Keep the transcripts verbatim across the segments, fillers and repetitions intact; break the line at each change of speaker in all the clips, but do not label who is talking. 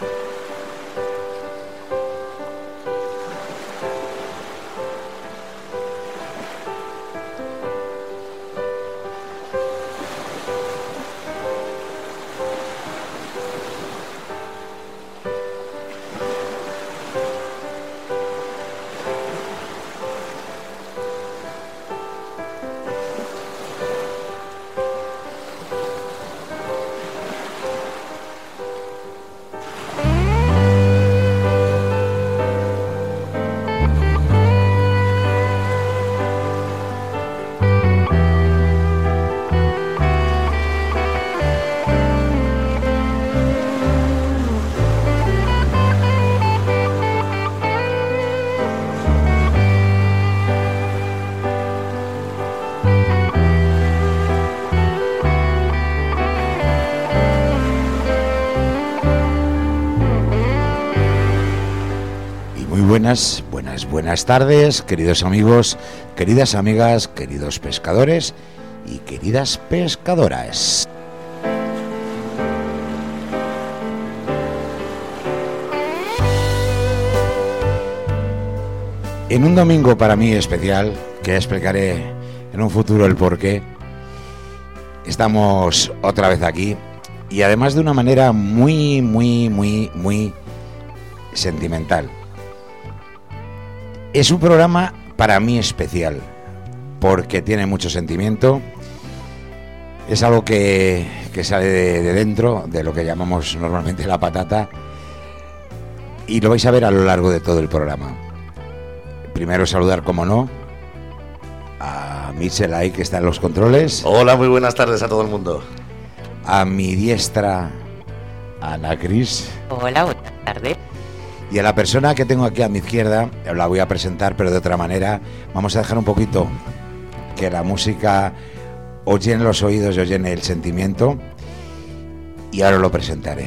Buenas, buenas, buenas tardes, queridos amigos, queridas amigas, queridos pescadores y queridas pescadoras. En un domingo para mí especial, que explicaré en un futuro el porqué, estamos otra vez aquí y además de una manera muy, muy, muy, muy sentimental. Es un programa para mí especial, porque tiene mucho sentimiento, es algo que, que sale de, de dentro, de lo que llamamos normalmente la patata, y lo vais a ver a lo largo de todo el programa. Primero saludar, como no, a Michel ahí, que está en los controles.
Hola, muy buenas tardes a todo el mundo.
A mi diestra, Ana Cris.
Hola, buenas tardes.
Y a la persona que tengo aquí a mi izquierda, la voy a presentar, pero de otra manera. Vamos a dejar un poquito que la música os llene los oídos y os llene el sentimiento. Y ahora lo presentaré.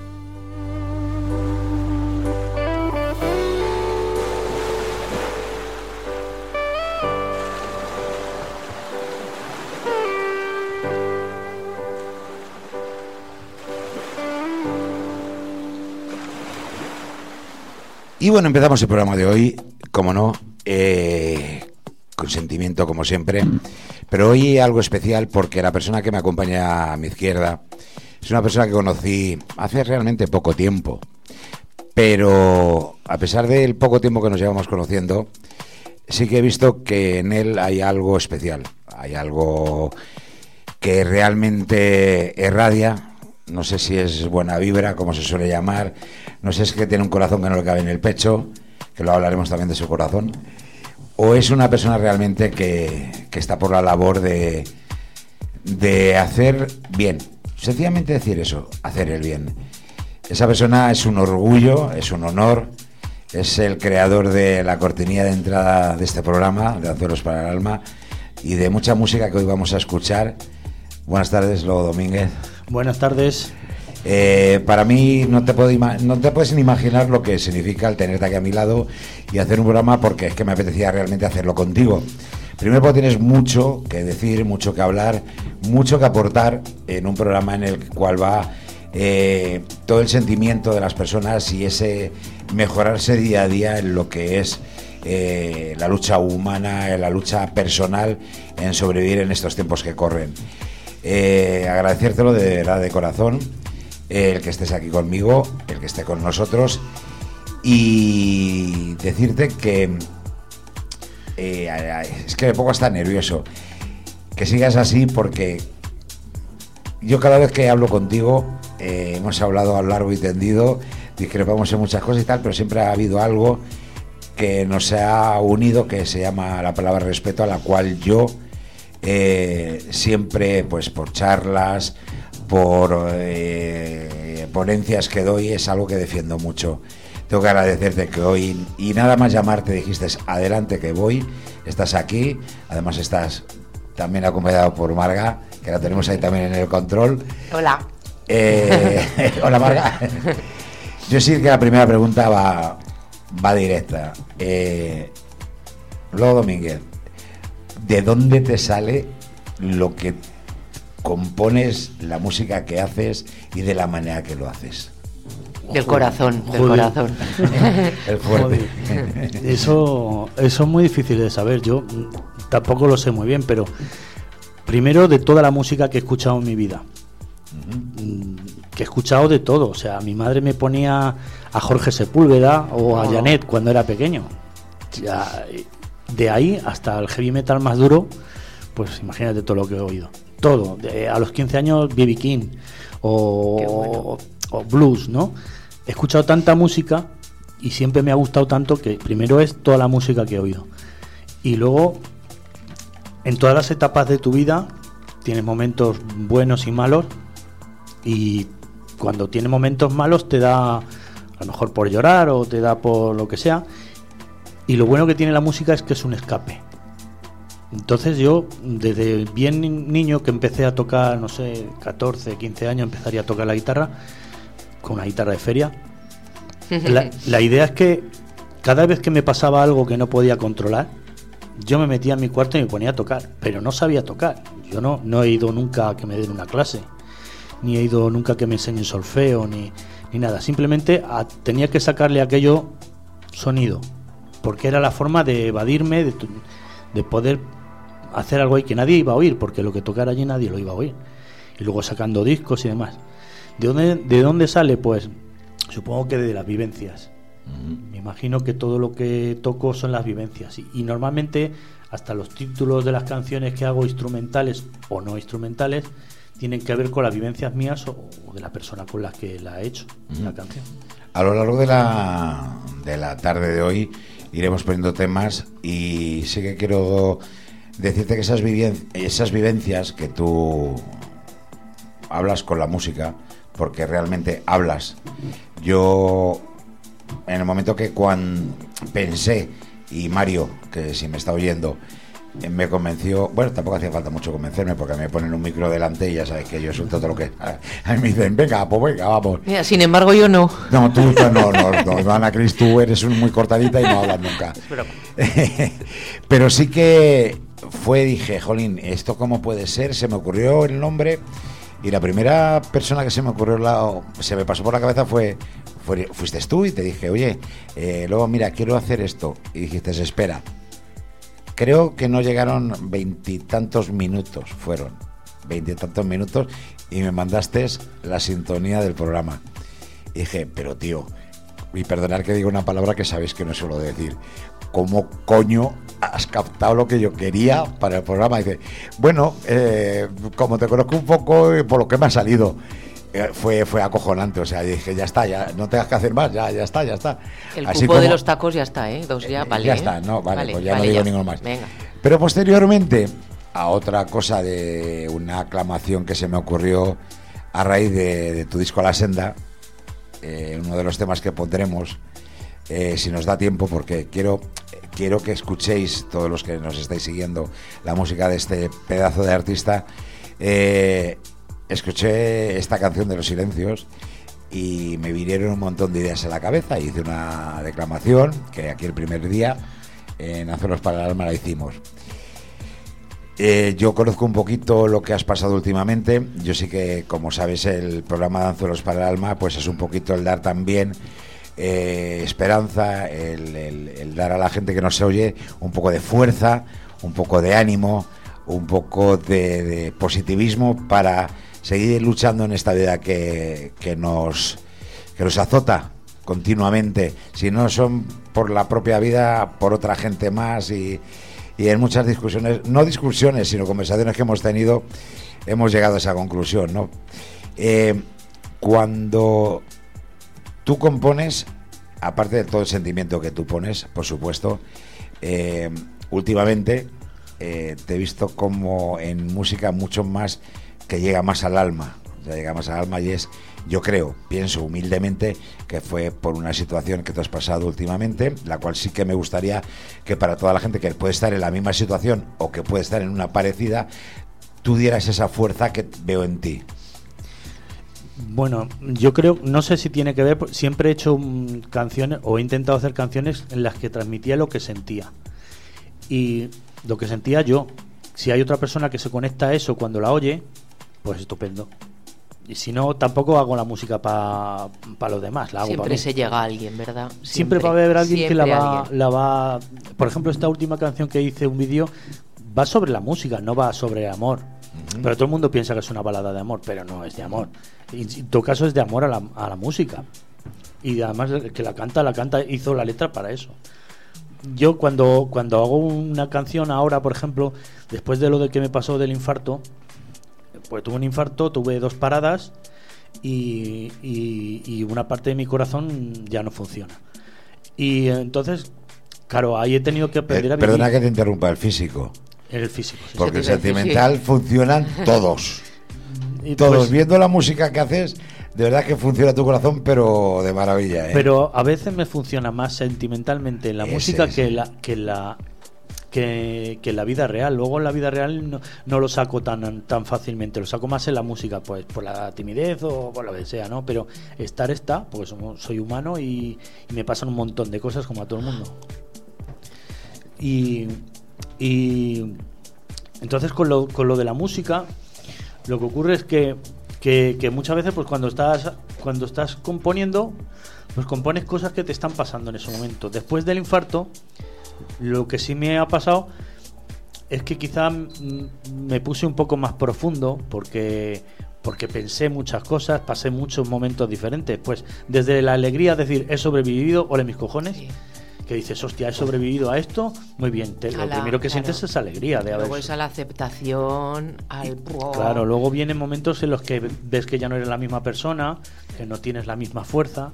Y bueno, empezamos el programa de hoy, como no, eh, con sentimiento como siempre, pero hoy algo especial porque la persona que me acompaña a mi izquierda es una persona que conocí hace realmente poco tiempo, pero a pesar del poco tiempo que nos llevamos conociendo, sí que he visto que en él hay algo especial, hay algo que realmente irradia. No sé si es buena vibra, como se suele llamar. No sé si es que tiene un corazón que no le cabe en el pecho, que luego hablaremos también de su corazón. O es una persona realmente que, que está por la labor de, de hacer bien. Sencillamente decir eso, hacer el bien. Esa persona es un orgullo, es un honor. Es el creador de la cortinilla de entrada de este programa, de Anzuelos para el Alma, y de mucha música que hoy vamos a escuchar. Buenas tardes, Lobo Domínguez.
Buenas tardes.
Eh, para mí no te, puedo ima- no te puedes ni imaginar lo que significa el tenerte aquí a mi lado y hacer un programa, porque es que me apetecía realmente hacerlo contigo. Primero porque tienes mucho que decir, mucho que hablar, mucho que aportar en un programa en el cual va eh, todo el sentimiento de las personas y ese mejorarse día a día en lo que es eh, la lucha humana, en la lucha personal en sobrevivir en estos tiempos que corren. Eh, agradecértelo de verdad, de corazón, eh, el que estés aquí conmigo, el que esté con nosotros, y decirte que eh, es que me pongo hasta nervioso, que sigas así, porque yo cada vez que hablo contigo, eh, hemos hablado a lo largo y tendido, discrepamos en muchas cosas y tal, pero siempre ha habido algo que nos ha unido, que se llama la palabra respeto, a la cual yo Eh, siempre, pues por charlas, por eh, ponencias que doy, es algo que defiendo mucho. Tengo que agradecerte que hoy, y nada más llamarte, dijiste adelante que voy, estás aquí, además estás también acompañado por Marga, que la tenemos ahí también en el control.
Hola.
Eh, hola, Marga. Yo sí que la primera pregunta va, va directa. Eh, Lobo Domínguez, ¿de dónde te sale lo que compones, la música que haces y de la manera que lo haces?
Del corazón, del
Joder.
corazón.
El fuerte.
Joder. Eso, eso es muy difícil de saber. Yo mm, tampoco lo sé muy bien, pero primero de toda la música que he escuchado en mi vida. Mm, Que he escuchado de todo. O sea, mi madre me ponía a Jorge Sepúlveda o a
Oh.
Janet cuando era pequeño. Ya, de ahí hasta el heavy metal más duro, pues imagínate todo lo que he oído. Todo. De- a los quince años, B B King o,
Qué bueno.
o, o blues, ¿no? He escuchado tanta música y siempre me ha gustado tanto que primero es toda la música que he oído. Y luego, en todas las etapas de tu vida, tienes momentos buenos y malos. Y cuando tienes momentos malos te da, a lo mejor por llorar o te da por lo que sea. Y lo bueno que tiene la música es que es un escape. Entonces yo, desde bien ni- niño que empecé a tocar, no sé, catorce, quince años, empezaría a tocar la guitarra, con una guitarra de feria. La, la idea es que cada vez que me pasaba algo que no podía controlar, yo me metía en mi cuarto y me ponía a tocar, pero no sabía tocar. Yo no, no he ido nunca a que me den una clase, ni he ido nunca a que me enseñen solfeo, ni, ni nada. Simplemente a- tenía que sacarle aquello sonido, porque era la forma de evadirme, de, tu- de poder hacer algo ahí que nadie iba a oír, porque lo que tocara allí nadie lo iba a oír. Y luego sacando discos y demás. ¿De dónde, de dónde sale? Pues supongo que de las vivencias. Me imagino que todo lo que toco son las vivencias. Y, y normalmente hasta los títulos de las canciones que hago, instrumentales o no instrumentales, tienen que ver con las vivencias mías o, o de la persona con la que la he hecho,
Ujú.
la canción.
A lo largo de la, de la tarde de hoy iremos poniendo temas y sí que quiero decirte que esas, vivien- esas vivencias que tú hablas con la música, porque realmente hablas. Yo, en el momento que cuando pensé, y Mario, que si me está oyendo, eh, me convenció, bueno, tampoco hacía falta mucho convencerme porque me ponen un micro delante y ya sabes que yo suelto todo lo que... A mí me dicen, venga, pues venga, vamos.
Mira, sin embargo, yo no.
No, tú no, no, no, no, Ana Cris, tú eres un muy cortadita y no hablas nunca.
Es broma.
Pero sí que fue, dije, jolín, ¿esto cómo puede ser? Se me ocurrió el nombre y la primera persona que se me ocurrió, la, se me pasó por la cabeza fue, fue fuiste tú y te dije, oye, eh, luego mira, quiero hacer esto. Y dijiste, espera. Creo que no llegaron veintitantos minutos, fueron veintitantos minutos y me mandaste la sintonía del programa. Y dije, pero tío, y perdonad que diga una palabra que sabéis que no suelo decir, ¿cómo coño has captado lo que yo quería para el programa? Y dice, bueno, eh, como te conozco un poco, eh, por lo que me ha salido. Eh, fue fue acojonante, o sea, dije, ya está, ya no tengas que hacer más, ya ya está, ya está.
El
Así
cupo de
como-
los tacos ya está, ¿eh? Dos ya,
Eh,
vale.
ya
¿eh?
está, no, vale, pues ya
vale,
no digo ninguno más.
Venga.
Pero posteriormente, a otra cosa de una aclamación que se me ocurrió a raíz de, de tu disco La Senda, eh, uno de los temas que pondremos, eh, si nos da tiempo, porque quiero, quiero que escuchéis, todos los que nos estáis siguiendo, la música de este pedazo de artista. Eh, escuché esta canción de Los Silencios y me vinieron un montón de ideas a la cabeza. Hice una declamación que aquí el primer día en Anzuelos para el Alma la hicimos. Eh, yo conozco un poquito lo que has pasado últimamente. Yo sí que, como sabes, el programa de Anzuelos para el Alma pues es un poquito el dar también eh, esperanza, el, el, el dar a la gente que no se oye un poco de fuerza, un poco de ánimo, un poco de, de positivismo para seguir luchando en esta vida que, que nos que nos azota continuamente, si no son por la propia vida, por otra gente más, y, y en muchas discusiones, no discusiones, sino conversaciones que hemos tenido, hemos llegado a esa conclusión, ¿no? Eh, cuando tú compones, aparte de todo el sentimiento que tú pones, por supuesto, eh, últimamente eh, te he visto como en música mucho más que llega más al alma, o sea, llega más al alma y es, yo creo, pienso humildemente que fue por una situación que tú has pasado últimamente, la cual sí que me gustaría que para toda la gente que puede estar en la misma situación o que puede estar en una parecida, tú dieras esa fuerza que veo en ti.
Bueno, yo creo, no sé si tiene que ver, siempre he hecho um, canciones o he intentado hacer canciones en las que transmitía lo que sentía. Y lo que sentía yo, si hay otra persona que se conecta a eso cuando la oye, pues estupendo. y si no, tampoco hago la música para pa los demás, la hago
Siempre
para mí.
se llega a alguien, ¿verdad?
Siempre,
Siempre
va a haber alguien que la va,
alguien.
la va... Por ejemplo, esta última canción que hice, un vídeo, va sobre la música, no va sobre el amor. Uh-huh. Pero todo el mundo piensa que es una balada de amor, pero no es de amor. Y en todo caso es de amor a la, a la música. Y además el que la canta, la canta, hizo la letra para eso. Yo cuando, cuando hago una canción ahora, por ejemplo, después de lo de que me pasó del infarto, pues tuve un infarto, tuve dos paradas y, y, y una parte de mi corazón ya no funciona. Y entonces, claro, ahí he tenido que aprender
eh,
a vivir.
Perdona que te interrumpa, el físico.
El físico, sí.
Porque el
Sí,
sentimental
sí.
funcionan todos.
Y
Todos,
pues,
viendo la música que haces, de verdad que funciona tu corazón, pero de maravilla, ¿eh?
pero a veces me funciona más sentimentalmente la
Ese,
música
ese.
que la que la que, que en la vida real. Luego en la vida real no, no lo saco tan tan fácilmente, lo saco más en la música, pues por la timidez o por lo que sea, ¿no? Pero estar está, pues somos- soy humano y, y me pasan un montón de cosas como a todo el mundo. Y, y entonces con lo, con lo de la música, lo que ocurre es que, que, que muchas veces pues cuando estás cuando estás componiendo, pues compones cosas que te están pasando en ese momento. Después del infarto, lo que sí me ha pasado es que quizá mm, me puse un poco más profundo porque porque pensé muchas cosas, pasé muchos momentos diferentes. Pues desde la alegría, es decir, he sobrevivido, ole mis cojones,
Sí.
que dices, hostia, he sobrevivido a esto, muy bien. Te,
A
lo
la-
primero que
claro.
sientes es alegría de haber.
Luego es a la aceptación, al...
Claro, luego vienen momentos en los que ves que ya no eres la misma persona, que no tienes la misma fuerza,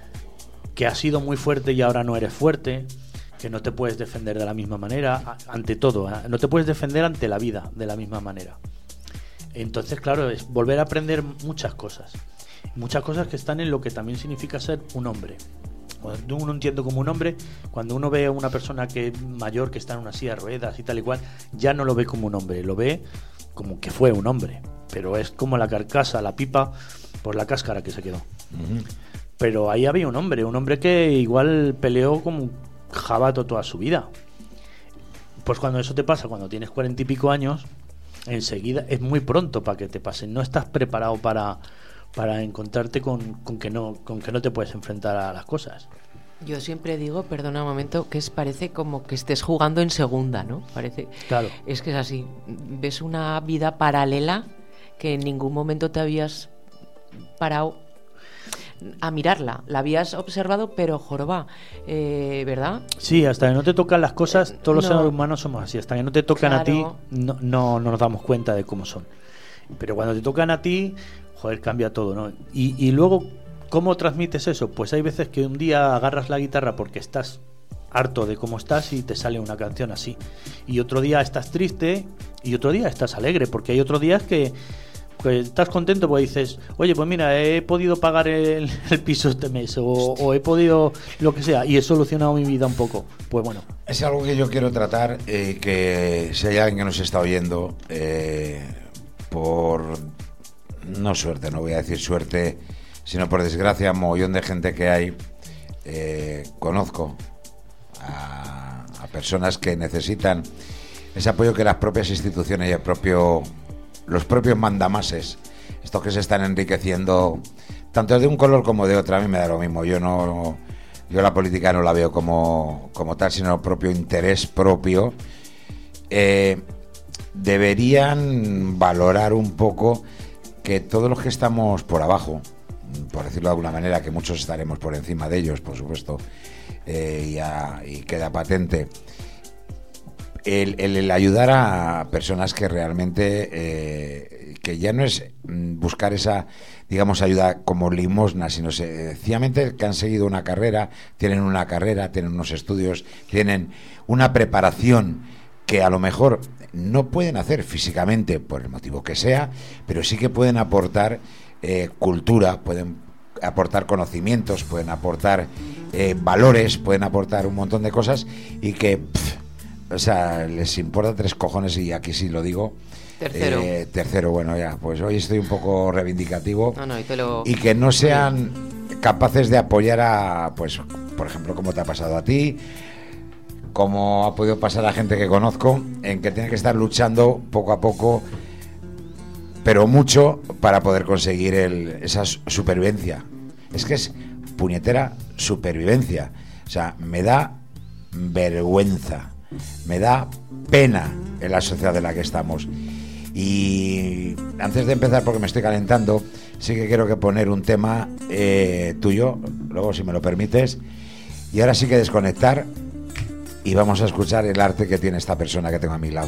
que has sido muy fuerte y ahora no eres fuerte, que no te puedes defender de la misma manera, a- ante todo, ¿eh? No te puedes defender ante la vida de la misma manera. Entonces, claro, es volver a aprender muchas cosas, muchas cosas que están en lo que también significa ser un hombre. Cuando uno entiende como un hombre, cuando uno ve a una persona que mayor que está en una silla de ruedas y tal y cual, ya no lo ve como un hombre, lo ve como que fue un hombre, pero es como la carcasa, la pipa, por la cáscara que se quedó.
Ujú.
Pero ahí había un hombre, un hombre que igual peleó como un jabato toda su vida. Pues cuando eso te pasa, cuando tienes cuarenta y pico años, enseguida es muy pronto para que te pase. No estás preparado para, para encontrarte con, con que no, con que no te puedes enfrentar a las cosas.
Yo siempre digo, perdona un momento, que es parece como que estés jugando en segunda, ¿no? Parece.
Claro.
Es que es así. Ves una vida paralela que en ningún momento te habías parado a mirarla. La habías observado, pero joroba, eh, ¿verdad?
Sí, hasta que no te tocan las cosas, todos los
No.
seres humanos somos así. Hasta que no te tocan a ti,
Claro.
no, no, no nos damos cuenta de cómo son. Pero cuando te tocan a ti, joder, cambia todo, ¿no? Y, y luego, ¿cómo transmites eso? Pues hay veces que un día agarras la guitarra porque estás harto de cómo estás y te sale una canción así. Y otro día estás triste y otro día estás alegre, porque hay otros días que, que estás contento porque dices, oye, pues mira, he podido pagar el, el piso este mes o, o he podido lo que sea y he solucionado mi vida un poco. Pues bueno.
Es algo que yo quiero tratar, eh, que si hay alguien que nos está oyendo, eh, por, no suerte, no voy a decir suerte, sino por desgracia, mogollón de gente que hay, eh, conozco a, a personas que necesitan ese apoyo que las propias instituciones y el propio, los propios mandamases, estos que se están enriqueciendo, tanto de un color como de otro, a mí me da lo mismo, yo no... Yo la política no la veo como, como tal, sino propio interés propio. Eh, deberían valorar un poco que todos los que estamos por abajo, por decirlo de alguna manera, que muchos estaremos por encima de ellos, por supuesto, eh, y, a, y queda patente, el, el, el ayudar a personas que realmente, eh, que ya no es buscar esa, digamos, ayuda como limosna, sino sencillamente que han seguido una carrera, tienen una carrera, tienen unos estudios, tienen una preparación que a lo mejor no pueden hacer físicamente por el motivo que sea, pero sí que pueden aportar eh, cultura, pueden aportar conocimientos, pueden aportar eh, valores, pueden aportar un montón de cosas y que, pff, o sea, les importa tres cojones, y aquí sí lo digo.
Tercero.
Eh, tercero, bueno, ya, pues hoy estoy un poco reivindicativo.
No, no, y te lo...
Y que no sean capaces de apoyar a, pues, por ejemplo, como te ha pasado a ti, como ha podido pasar a gente que conozco, en que tiene que estar luchando poco a poco pero mucho para poder conseguir el, esa supervivencia. Es que es puñetera supervivencia. O sea, me da vergüenza, me da pena en la sociedad en la que estamos. Y antes de empezar, porque me estoy calentando, sí que quiero que poner un tema eh, tuyo, luego si me lo permites, y ahora sí que desconectar y vamos a escuchar el arte que tiene esta persona que tengo a mi lado.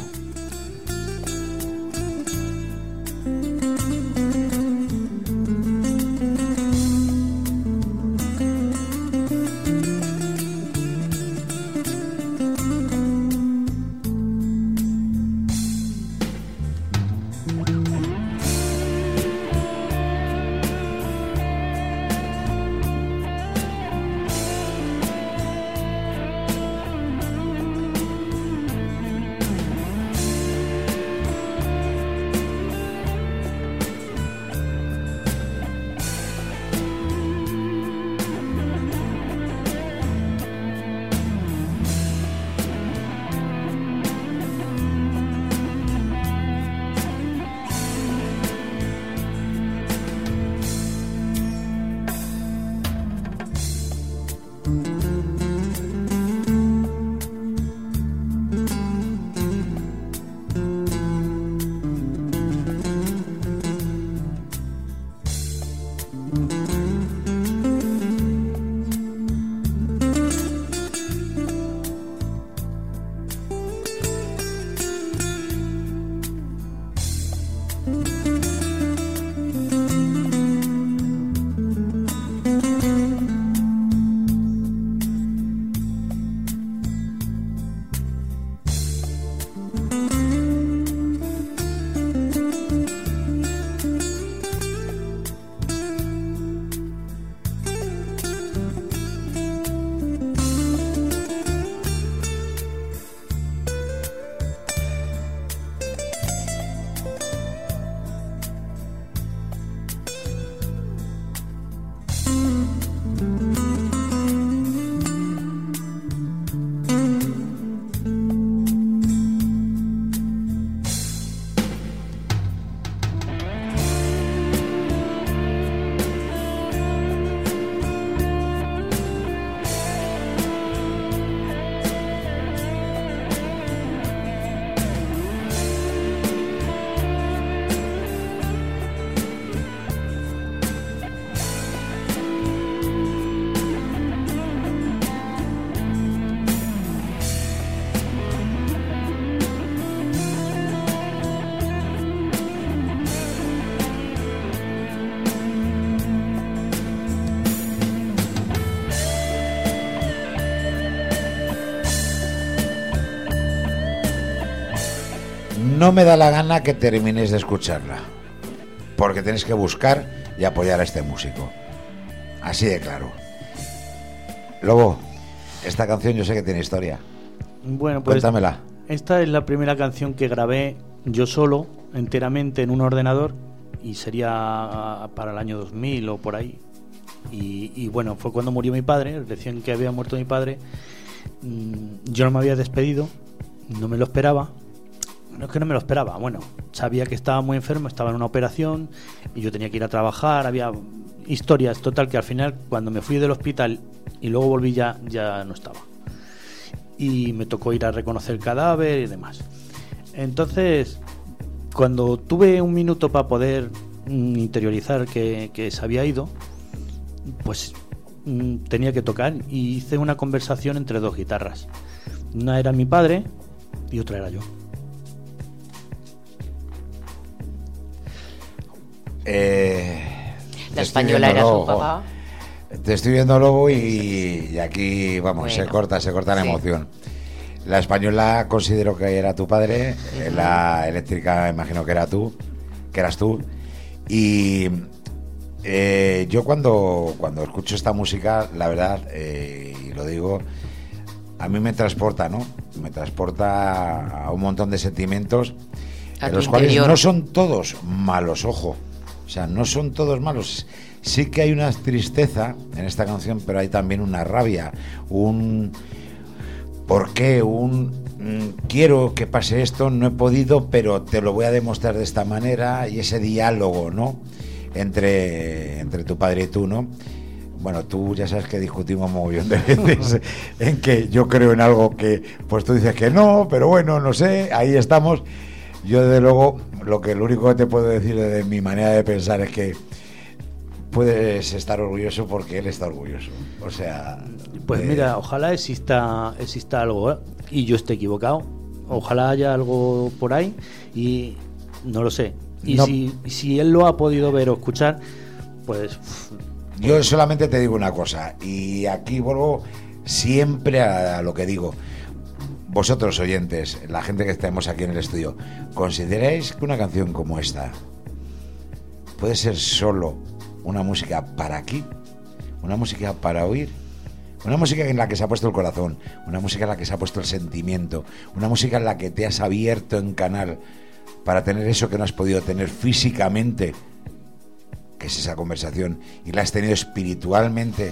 No me da la gana que termines de escucharla, porque tienes que buscar y apoyar a este músico. Así de claro. Lobo, esta canción yo sé que tiene historia.
Bueno, pues
cuéntamela.
Esta es la primera canción que grabé yo solo, enteramente en un ordenador, y sería para el año dos mil o por ahí. Y, y bueno, fue cuando murió mi padre, recién que había muerto mi padre. Yo no me había despedido, no me lo esperaba. No es que no me lo esperaba, bueno, sabía que estaba muy enfermo, estaba en una operación y yo tenía que ir a trabajar, había historias, total, que al final cuando me fui del hospital y luego volví ya, ya no estaba. Y me tocó ir a reconocer el cadáver y demás. Entonces, cuando tuve un minuto para poder mm, interiorizar que, que se había ido, pues mm, tenía que tocar y hice una conversación entre dos guitarras. Una era mi padre y otra era yo.
Eh,
la española era su papá.
Te estoy viendo, Lobo, y, y aquí, vamos, bueno, se corta, se corta la sí. emoción. La española considero que era tu padre, uh-huh. La eléctrica imagino que era tú, que eras tú. Y eh, yo cuando, cuando escucho esta música, la verdad, eh, y lo digo, a mí me transporta, ¿no? Me transporta a un montón de sentimientos, a los cuales interior. No son todos malos, ojo. O sea, no son todos malos. Sí que hay una tristeza en esta canción, pero hay también una rabia, un ¿por qué? Un mm, quiero que pase esto, no he podido, pero te lo voy a demostrar de esta manera, y ese diálogo, ¿no? Entre, entre tu padre y tú, ¿no? Bueno, tú ya sabes que discutimos un mogollón de veces en que yo creo en algo que, pues tú dices que no, pero bueno, no sé, ahí estamos. Yo desde luego, lo que lo único que te puedo decir de mi manera de pensar es que puedes estar orgulloso porque él está orgulloso. O sea,
pues
eh,
mira, ojalá exista exista algo, ¿eh? Y yo esté equivocado. Ojalá haya algo por ahí y no lo sé. Y
no,
si, si él lo ha podido ver o escuchar, pues...
Yo solamente te digo una cosa, y aquí vuelvo siempre a, a lo que digo. Vosotros, oyentes, la gente que estemos aquí en el estudio, ¿consideráis que una canción como esta puede ser solo una música para aquí? ¿Una música para oír? Una música en la que se ha puesto el corazón, una música en la que se ha puesto el sentimiento, una música en la que te has abierto en canal para tener eso que no has podido tener físicamente, que es esa conversación, y la has tenido espiritualmente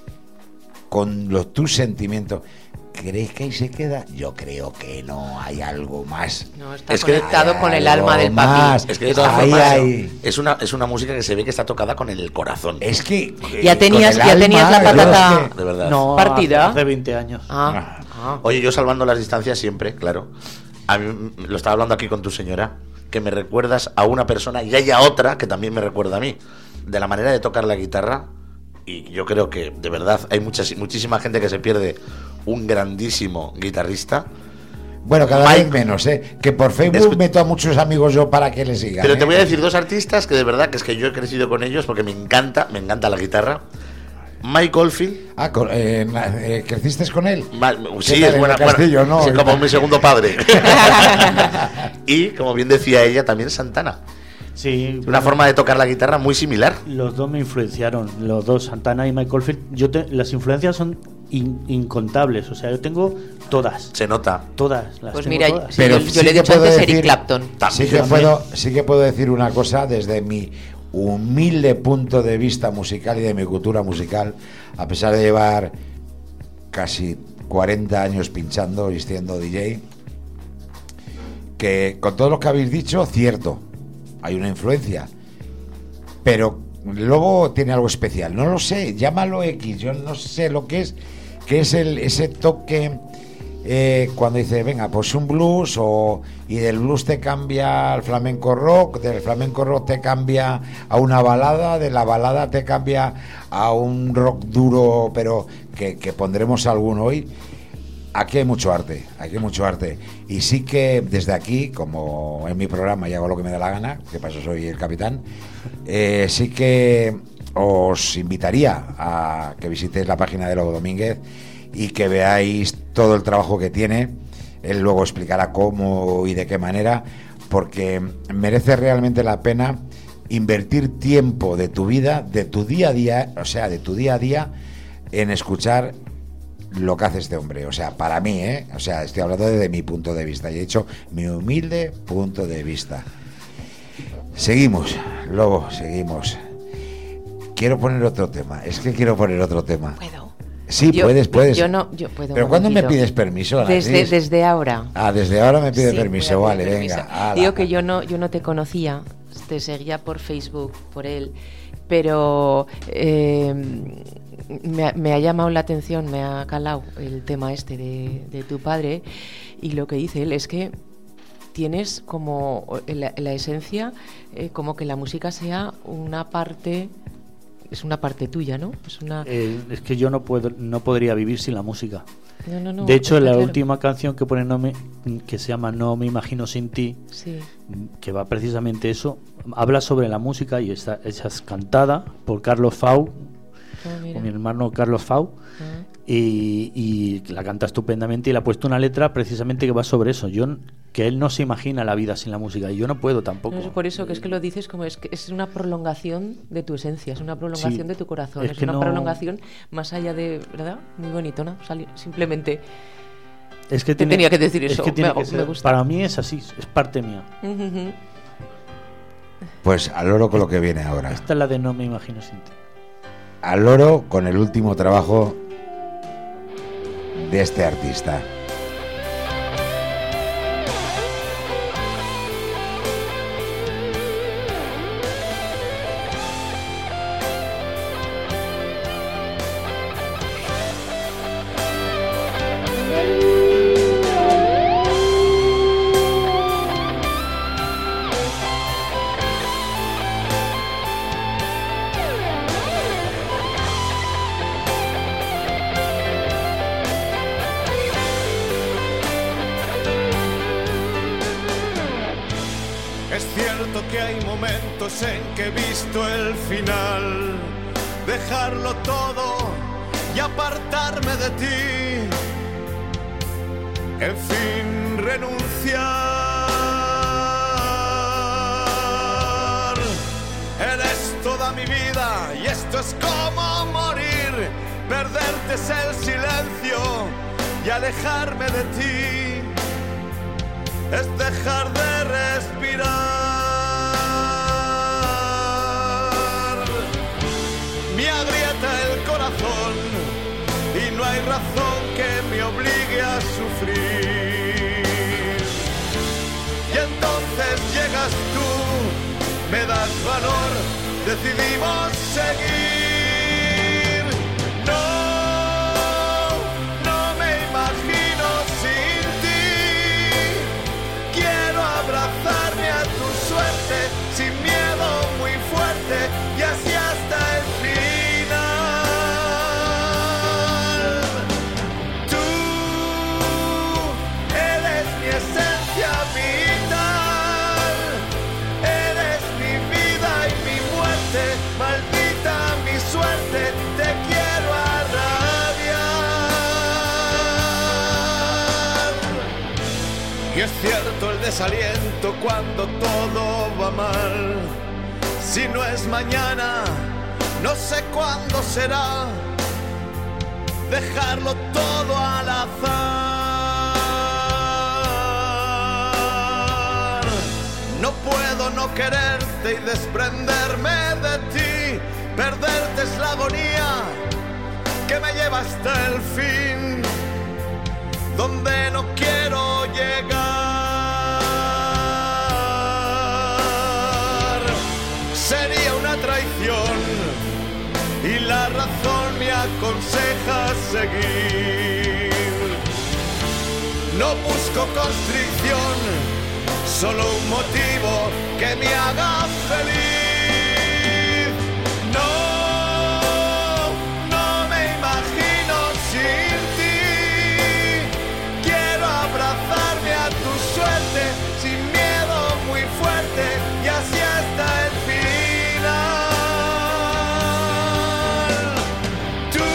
con los, tus sentimientos. ¿Creéis que ahí se queda? Yo creo que no, hay algo más.
No, está
Es que
conectado
hay
con el
algo
alma del
más.
papi.
Es que de todas
Ahí
formas,
hay-
es una es una música que se ve que está tocada con el corazón.
Es que
Ya
eh,
tenías-
con el
ya tenías la
alma, yo
patata-
es que-
De verdad.
No,
¿Partida?
hace veinte años.
Ah, ah.
Oye, yo salvando las distancias siempre, claro. A mí mm, lo estaba hablando aquí con tu señora, que me recuerdas a una persona y hay a otra que también me recuerda a mí. De la manera de tocar la guitarra, y yo creo que de verdad hay muchas, muchísima gente que se pierde un grandísimo guitarrista.
Bueno, cada
Mike-
vez menos, ¿eh? Que por Facebook
Escu-
meto a muchos amigos yo para que les sigan.
Pero te
¿eh?
voy a decir dos artistas que de verdad que es que yo he crecido con ellos porque me encanta, me encanta la guitarra. Mike Oldfield.
Ah, con- eh, eh, ¿creciste con él?
Ma- Sí,
tal,
es
en
buena,
el castillo,
buena-
no?
sí, como mi segundo padre. Y como bien decía ella, también Santana.
Sí,
Una forma de tocar la guitarra muy similar.
los dos me influenciaron, los dos, Santana y Michael Field. Yo te- las influencias son in- incontables, o sea, yo tengo todas,
Se nota.
todas las
Pues
tengo
mira,
todas.
sí,
Pero
yo, yo
sí
le he
que
dicho
puedo
antes
decir-
Eric Clapton.
Sí
También.
que,
También.
puedo, sí que puedo decir una cosa desde mi humilde punto de vista musical y de mi cultura musical, a pesar de llevar casi cuarenta años pinchando y siendo D J, que con todo lo que habéis dicho, cierto, hay una influencia, pero luego tiene algo especial, no lo sé, llámalo X, yo no sé lo que es, que es el, ese toque eh, cuando dice, venga, pues un blues, o, y del blues te cambia al flamenco rock, del flamenco rock te cambia a una balada, de la balada te cambia a un rock duro, pero que, que pondremos alguno hoy. Aquí hay mucho arte, aquí hay mucho arte. Y sí que desde aquí, como en mi programa y hago lo que me da la gana, que para eso soy el capitán, eh, sí que os invitaría a que visitéis la página de Lobo Domínguez y que veáis todo el trabajo que tiene. Él luego explicará cómo y de qué manera, porque merece realmente la pena invertir tiempo de tu vida, de tu día a día, o sea, de tu día a día, en escuchar lo que hace este hombre. O sea, para mí, ¿eh? O sea, estoy hablando desde mi punto de vista y he dicho mi humilde punto de vista. Seguimos, Lobo, seguimos. Quiero poner otro tema, es que quiero poner otro tema.
¿Puedo?
Sí,
Yo-
puedes, puedes.
Yo no, yo puedo.
Pero
un
¿cuándo me
momentito.
pides permiso, Ana
Desde,
Cris?
desde ahora.
Ah, desde ahora me pide
Sí,
permiso,
voy a
vale,
pedir
venga.
permiso.
ala.
Digo que yo no, yo no te conocía, te seguía por Facebook, por él, pero eh, me, ha- me ha llamado la atención, me ha calado el tema este de, de tu padre, y lo que dice él es que tienes como la, la esencia, eh, como que la música sea una parte, es una parte tuya, ¿no? Es una...
Eh, es que yo no puedo, no podría vivir sin la música.
No, no, no,
De hecho,
está
la
claro.
última canción que pone no me- que se llama No me imagino sin ti,
Sí.
que va precisamente eso, habla sobre la música y está esa es cantada por Carlos Fau,
Ah, mira.
por mi hermano Carlos Fau,
Ah.
y, y la canta estupendamente y le ha puesto una letra precisamente que va sobre eso. Yo n- que él no se imagina la vida sin la música y yo no puedo tampoco.
No, es por eso que es que lo dices como es que es una prolongación de tu esencia, es una prolongación
Sí,
de tu corazón,
es
es,
que
una
no-
prolongación más allá de, ¿verdad? Muy bonito, ¿no? Sali- simplemente
Es que
te tenía que decir
es
eso,
que tiene
me-
que
me
ser-
gusta.
para mí es así, es parte mía.
Pues al loro con lo que viene ahora.
Esta es la de No me imagino sin ti.
Al loro con el último trabajo de este artista.
cierto que hay momentos en que he visto el final, dejarlo todo y apartarme de ti, en fin, renunciar. Eres toda mi vida y esto es como morir, perderte es el silencio y alejarme de ti es dejar de respirar. Me agrieta el corazón y no hay razón que me obligue a sufrir. Y entonces llegas tú, me das valor, decidimos seguir. No, no me imagino sin ti. Quiero abrazarme a tu suerte, sin miedo, muy fuerte, y así hasta el final. Tú eres mi esencia vital, eres mi vida y mi muerte, maldita mi suerte, te quiero arrabiar. Y es cierto el desaliento cuando todo va mal. Si no es mañana, no sé cuándo será. Dejarlo todo al azar. No puedo no quererte y desprenderme de ti. Perderte es la agonía que me lleva hasta el fin, donde no quiero llegar. Sería una traición y la razón me aconseja seguir. No busco constricción, solo un motivo que me haga feliz. No, no me imagino sin ti. Quiero abrazarme a tu suerte, sin miedo, muy fuerte, y así hasta el final. Tú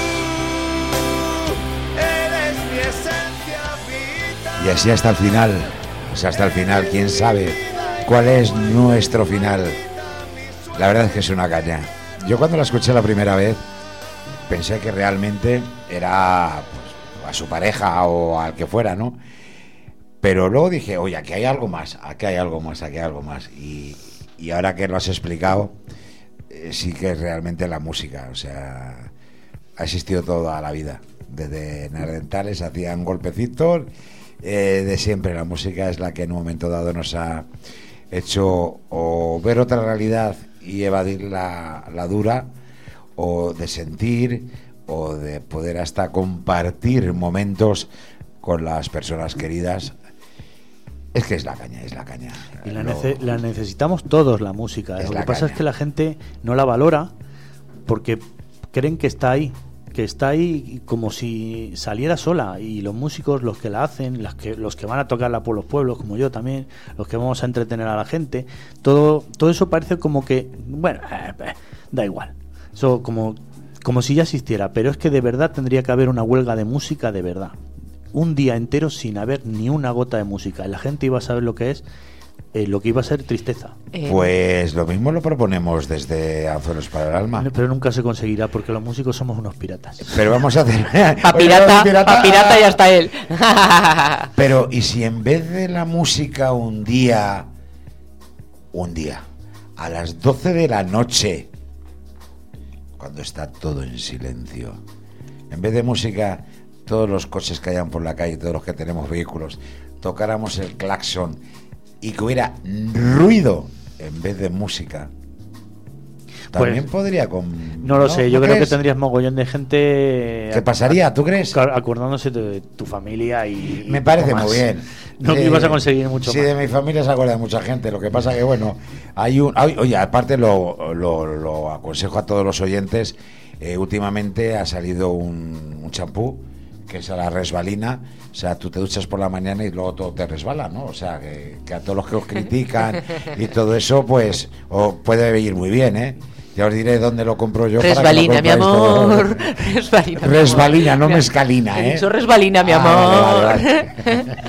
eres mi esencia vital.
Y así hasta el final, o sea, hasta el final, quién sabe cuál es nuestro final. La verdad es que es una caña. Yo cuando la escuché la primera vez pensé que realmente era pues, a su pareja o al que fuera, ¿no? Pero luego dije, oye, aquí hay algo más, aquí hay algo más, aquí hay algo más. Y, y ahora que lo has explicado, eh, sí que es realmente la música. O sea, ha existido toda la vida. Desde Neandertales hacían golpecitos. Eh, de siempre la música es la que en un momento dado nos ha hecho o ver otra realidad y evadir la, la dura, o de sentir, o de poder hasta compartir momentos con las personas queridas. Es que es la caña, es la caña.
Y la,
Lo-
nece- la necesitamos todos, la música.
Es
Lo
la
que pasa
caña.
es que la gente no la valora porque creen que está ahí, que está ahí como si saliera sola. Y los músicos, los que la hacen, los que, los que van a tocarla por los pueblos, como yo también, los que vamos a entretener a la gente, todo, todo eso parece como que, bueno, eh, eh, da igual. Eso como, como si ya existiera. Pero es que de verdad tendría que haber una huelga de música de verdad. Un día entero sin haber ni una gota de música. Y la gente iba a saber lo que es, eh, lo que iba a ser tristeza.
Eh,
Pues lo mismo lo proponemos desde Anzuelos para el Alma.
Pero nunca se conseguirá porque los músicos somos unos piratas.
Pero vamos a hacer...
Pa'
Oye,
pirata,
pirata.
pa' pirata ya está él.
Pero, ¿y si en vez de la música un día, un día, a las doce de la noche, cuando está todo en silencio, en vez de música, todos los coches que hayan por la calle, todos los que tenemos vehículos, tocáramos el claxon y que hubiera ruido en vez de música? También
Pues,
podría con...
No lo sé, yo creo que
crees?
tendrías mogollón de gente...
¿Qué pasaría? ¿Tú crees?
ac- Acordándose de tu familia y... y
Me parece
poco
muy
más.
bien.
No
Sí,
que ibas a conseguir mucho
sí,
más.
de mi familia se acuerda de mucha gente. Lo que pasa que, bueno, hay un... hay- oye, aparte lo, lo, lo aconsejo a todos los oyentes. Eh, últimamente ha salido un un champú que es a la resbalina. O sea, tú te duchas por la mañana y luego todo te resbala, ¿no? O sea, que, que a todos los que os critican y todo eso, pues o puede ir muy bien, ¿eh? Ya os diré dónde lo compro yo.
Resbalina,
para que
mi
lo compráis
amor.
todo.
Resbalina, mi
Resbalina,
amor.
no mezcalina, ¿eh?
Eso resbalina, mi
Ah,
amor.
vale, vale, vale.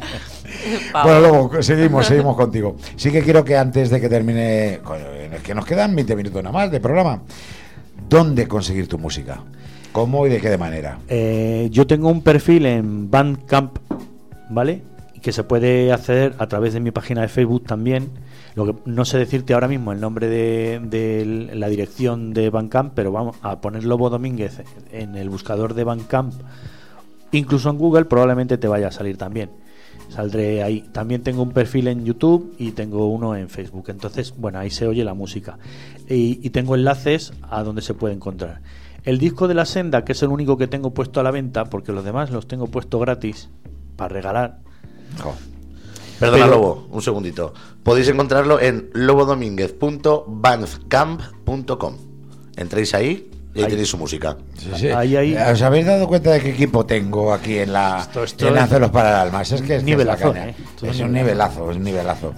Pavo.
Bueno, luego seguimos, seguimos contigo. Sí que quiero que antes de que termine, que nos quedan veinte minutos nada más de programa, ¿dónde conseguir tu música? ¿Cómo y de qué manera?
Eh, yo tengo un perfil en Bandcamp, ¿vale? Que se puede acceder a través de mi página de Facebook también. Lo que no sé decirte ahora mismo el nombre de, de la dirección de Bandcamp, pero vamos a poner Lobo Domínguez en el buscador de Bandcamp, incluso en Google probablemente te vaya a salir también. Saldré ahí. También tengo un perfil en YouTube y tengo uno en Facebook. Entonces, bueno, ahí se oye la música. Y, y tengo enlaces a donde se puede encontrar. El disco de La Senda, que es el único que tengo puesto a la venta, porque los demás los tengo puesto gratis para regalar.
Jo.
Perdona,
Pero-
Lobo, un segundito. Podéis encontrarlo en lobodomínguez punto bandcamp punto com. Entréis ahí y ahí,
Ahí.
tenéis su música.
Sí, sí.
Ahí, ahí.
¿Os habéis dado cuenta de qué equipo tengo aquí en la
Esto- esto
en
es-
Ancelos para el Alma? Es que es, que es la
Nivelazo,
caña.
¿eh? Esto
Es
es
un
un
nivelazo, es un nivelazo.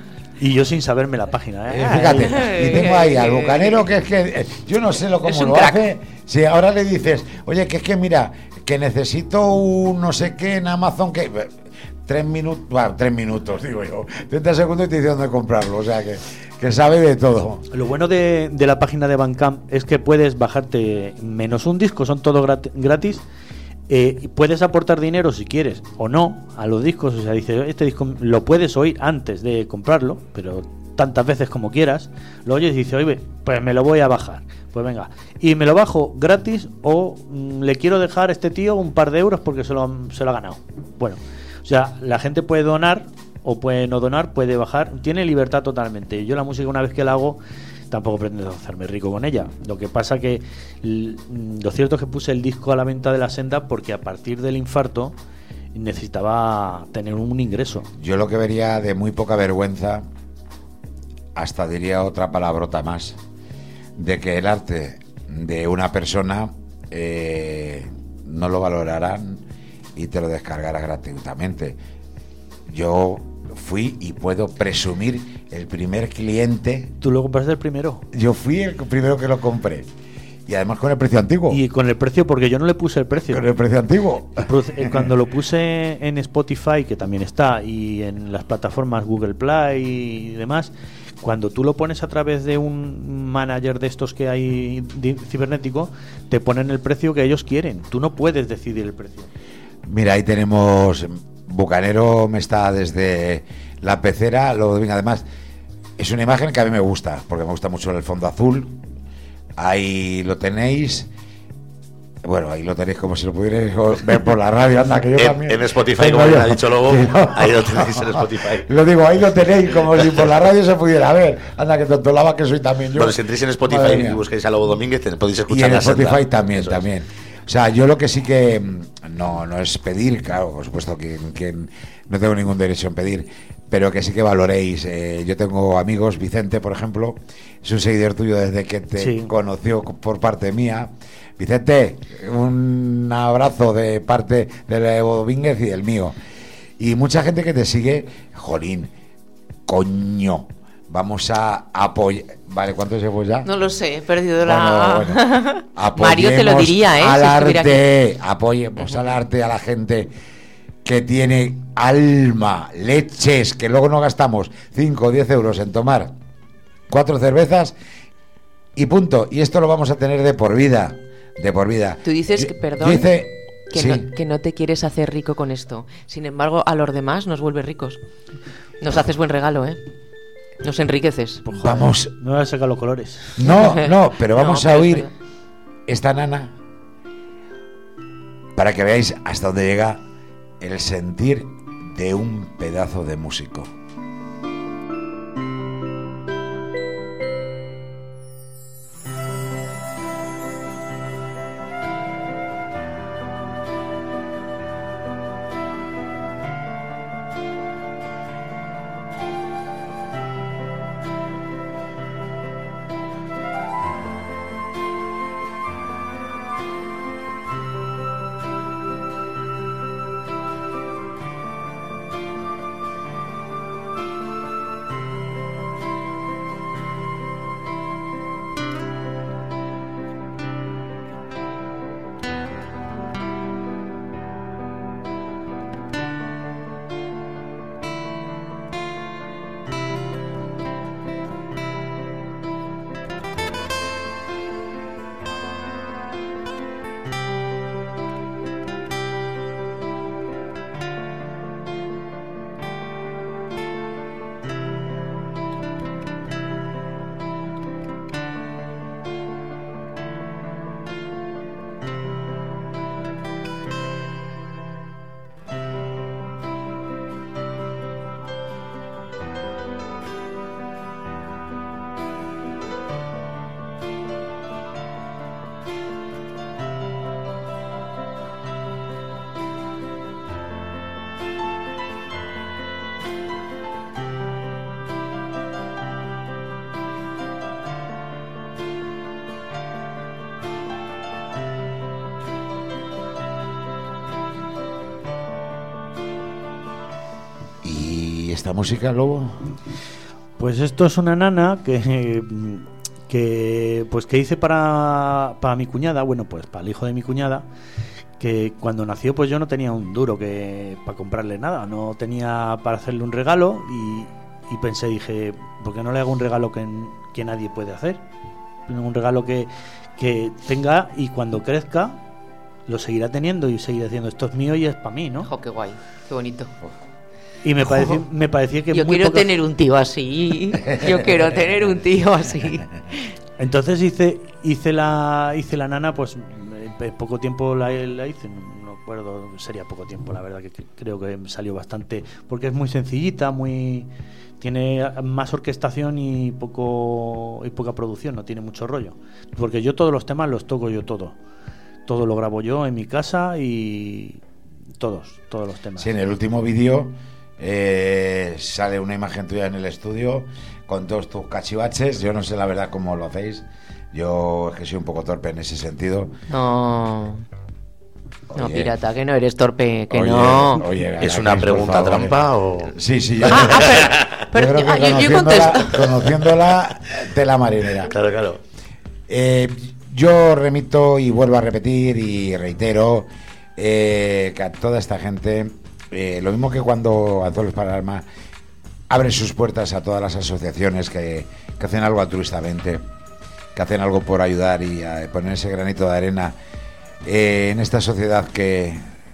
Y yo sin saberme la página, ¿eh?
Eh, fíjate, y tengo ahí al
Ay.
bucanero que es que eh, yo no sé lo
Es
cómo
un
lo
crack.
hace. Si ahora le dices, oye, que es que mira, que necesito un no sé qué en Amazon que tres minutos, bueno, tres minutos, digo yo, treinta segundos y te dice dónde comprarlo, o sea que, que sabe de todo.
Lo bueno de, de la página de Bandcamp es que puedes bajarte menos un disco, son todo grat- gratis. Eh, y puedes aportar dinero si quieres o no a los discos. O sea, dices, este disco lo puedes oír antes de comprarlo, pero tantas veces como quieras. Lo oyes y dices, oye, pues me lo voy a bajar. Pues venga, y me lo bajo gratis o mm, le quiero dejar a este tío un par de euros porque se lo, se lo ha ganado. Bueno, o sea, la gente puede donar o puede no donar, puede bajar, tiene libertad totalmente. Yo la música, una vez que la hago, tampoco pretendo hacerme rico con ella. Lo que pasa que l- lo cierto es que puse el disco a la venta de La Senda porque a partir del infarto necesitaba tener un ingreso.
Yo lo que vería de muy poca vergüenza, hasta diría otra palabrota más, de que el arte de una persona eh, no lo valorarán y te lo descargará gratuitamente. Yo fui y puedo presumir el primer cliente,
Tú lo compraste el primero.
yo fui el primero que lo compré y además con el precio antiguo.
Y con el precio, porque yo no le puse el precio.
Con el precio antiguo.
Proce- eh, Cuando lo puse en Spotify, que también está, y en las plataformas Google Play y demás, cuando tú lo pones a través de un manager de estos que hay di- cibernético, te ponen el precio que ellos quieren. Tú no puedes decidir el precio.
Mira, ahí tenemos. Bucanero me está desde la pecera. Lo, además, es una imagen que a mí me gusta, porque me gusta mucho el fondo azul. Ahí lo tenéis. Bueno, ahí lo tenéis como si lo pudierais ver por la radio. Anda, que yo
En,
también.
en Spotify,
tengo
como bien
yo.
ha dicho Lobo,
Sí, no.
ahí lo tenéis en Spotify.
Lo digo, ahí lo tenéis como si por la radio se pudiera ver. Anda, que tontolaba que soy también yo.
Bueno, si entréis en
Madre
Spotify
mía.
y busquéis a Lobo Domínguez, te- podéis
Y
escuchar
en
La
Spotify
Senda.
también,
Eso es.
también. O sea, yo lo que sí que mm, no, no es pedir, claro, por supuesto que, que no tengo ningún derecho en pedir, pero que sí que valoréis. Eh, yo tengo amigos, Vicente, por ejemplo, es un seguidor tuyo desde que te
Sí.
conoció por parte mía. Vicente, un abrazo de parte de Lobo Domínguez y del mío. Y mucha gente que te sigue, jolín, coño, vamos a apoyar. Vale, ¿cuánto llevo ya?
No lo sé, he perdido la...
Bueno, bueno.
Mario te lo
Apoyemos
diría, ¿eh?
Al
si estuviera aquí.
arte, apoyemos al arte, a la gente que tiene alma, leches, que luego no gastamos cinco o diez euros en tomar cuatro cervezas y punto. Y esto lo vamos a tener de por vida, de por vida.
Tú dices
Yo-
que, perdón,
yo hice-
que,
sí.
no, que no te quieres hacer rico con esto. Sin embargo, a los demás nos vuelves ricos. Nos haces buen regalo, ¿eh? Nos enriqueces.
Vamos,
No voy a sacar los colores.
no, no, pero
No,
vamos
pero
a
es
oír
verdad.
esta nana para que veáis hasta dónde llega el sentir de un pedazo de músico. esta música, Lobo?
Pues esto es una nana que, que pues que hice para, para mi cuñada, bueno, pues para el hijo de mi cuñada, que cuando nació pues yo no tenía un duro que para comprarle nada, no tenía para hacerle un regalo y, y pensé, dije, ¿por qué no le hago un regalo que, que nadie puede hacer? Un regalo que, que tenga y cuando crezca lo seguirá teniendo y seguirá diciendo, esto es mío y es para mí, ¿no?
Oh, qué guay, qué bonito.
Y me parecía, me parecía que
yo
muy
quiero
pocas...
tener un tío así. Yo quiero tener un tío así.
Entonces hice hice la hice la nana, pues en poco tiempo la, la hice, no, no acuerdo, sería poco tiempo, la verdad que creo que salió bastante, porque es muy sencillita, muy tiene más orquestación y poco y poca producción, no tiene mucho rollo, porque yo todos los temas los toco yo todo, todo lo grabo yo en mi casa y todos, todos los temas.
Sí, en el último vídeo eh, sale una imagen tuya en el estudio con todos tus cachivaches. Yo no sé la verdad cómo lo hacéis. Yo es que soy un poco torpe en ese sentido.
No, no,
Oye.
pirata, que no eres torpe, que
Oye,
no.
oye,
¿Es
Araquis,
una
por
pregunta
favor.
trampa o...?
Sí, sí, yo,
Ah, ah, pero, pero-
yo creo que
ah, yo- yo
conociéndola,
contesto.
conociéndola, tela marinera.
Claro, claro.
Eh, yo remito y vuelvo a repetir y reitero eh, que a toda esta gente, eh, lo mismo que cuando Anzuelos para el Alma abre sus puertas a todas las asociaciones que, que hacen algo altruistamente, que hacen algo por ayudar y a poner ese granito de arena eh, en esta sociedad que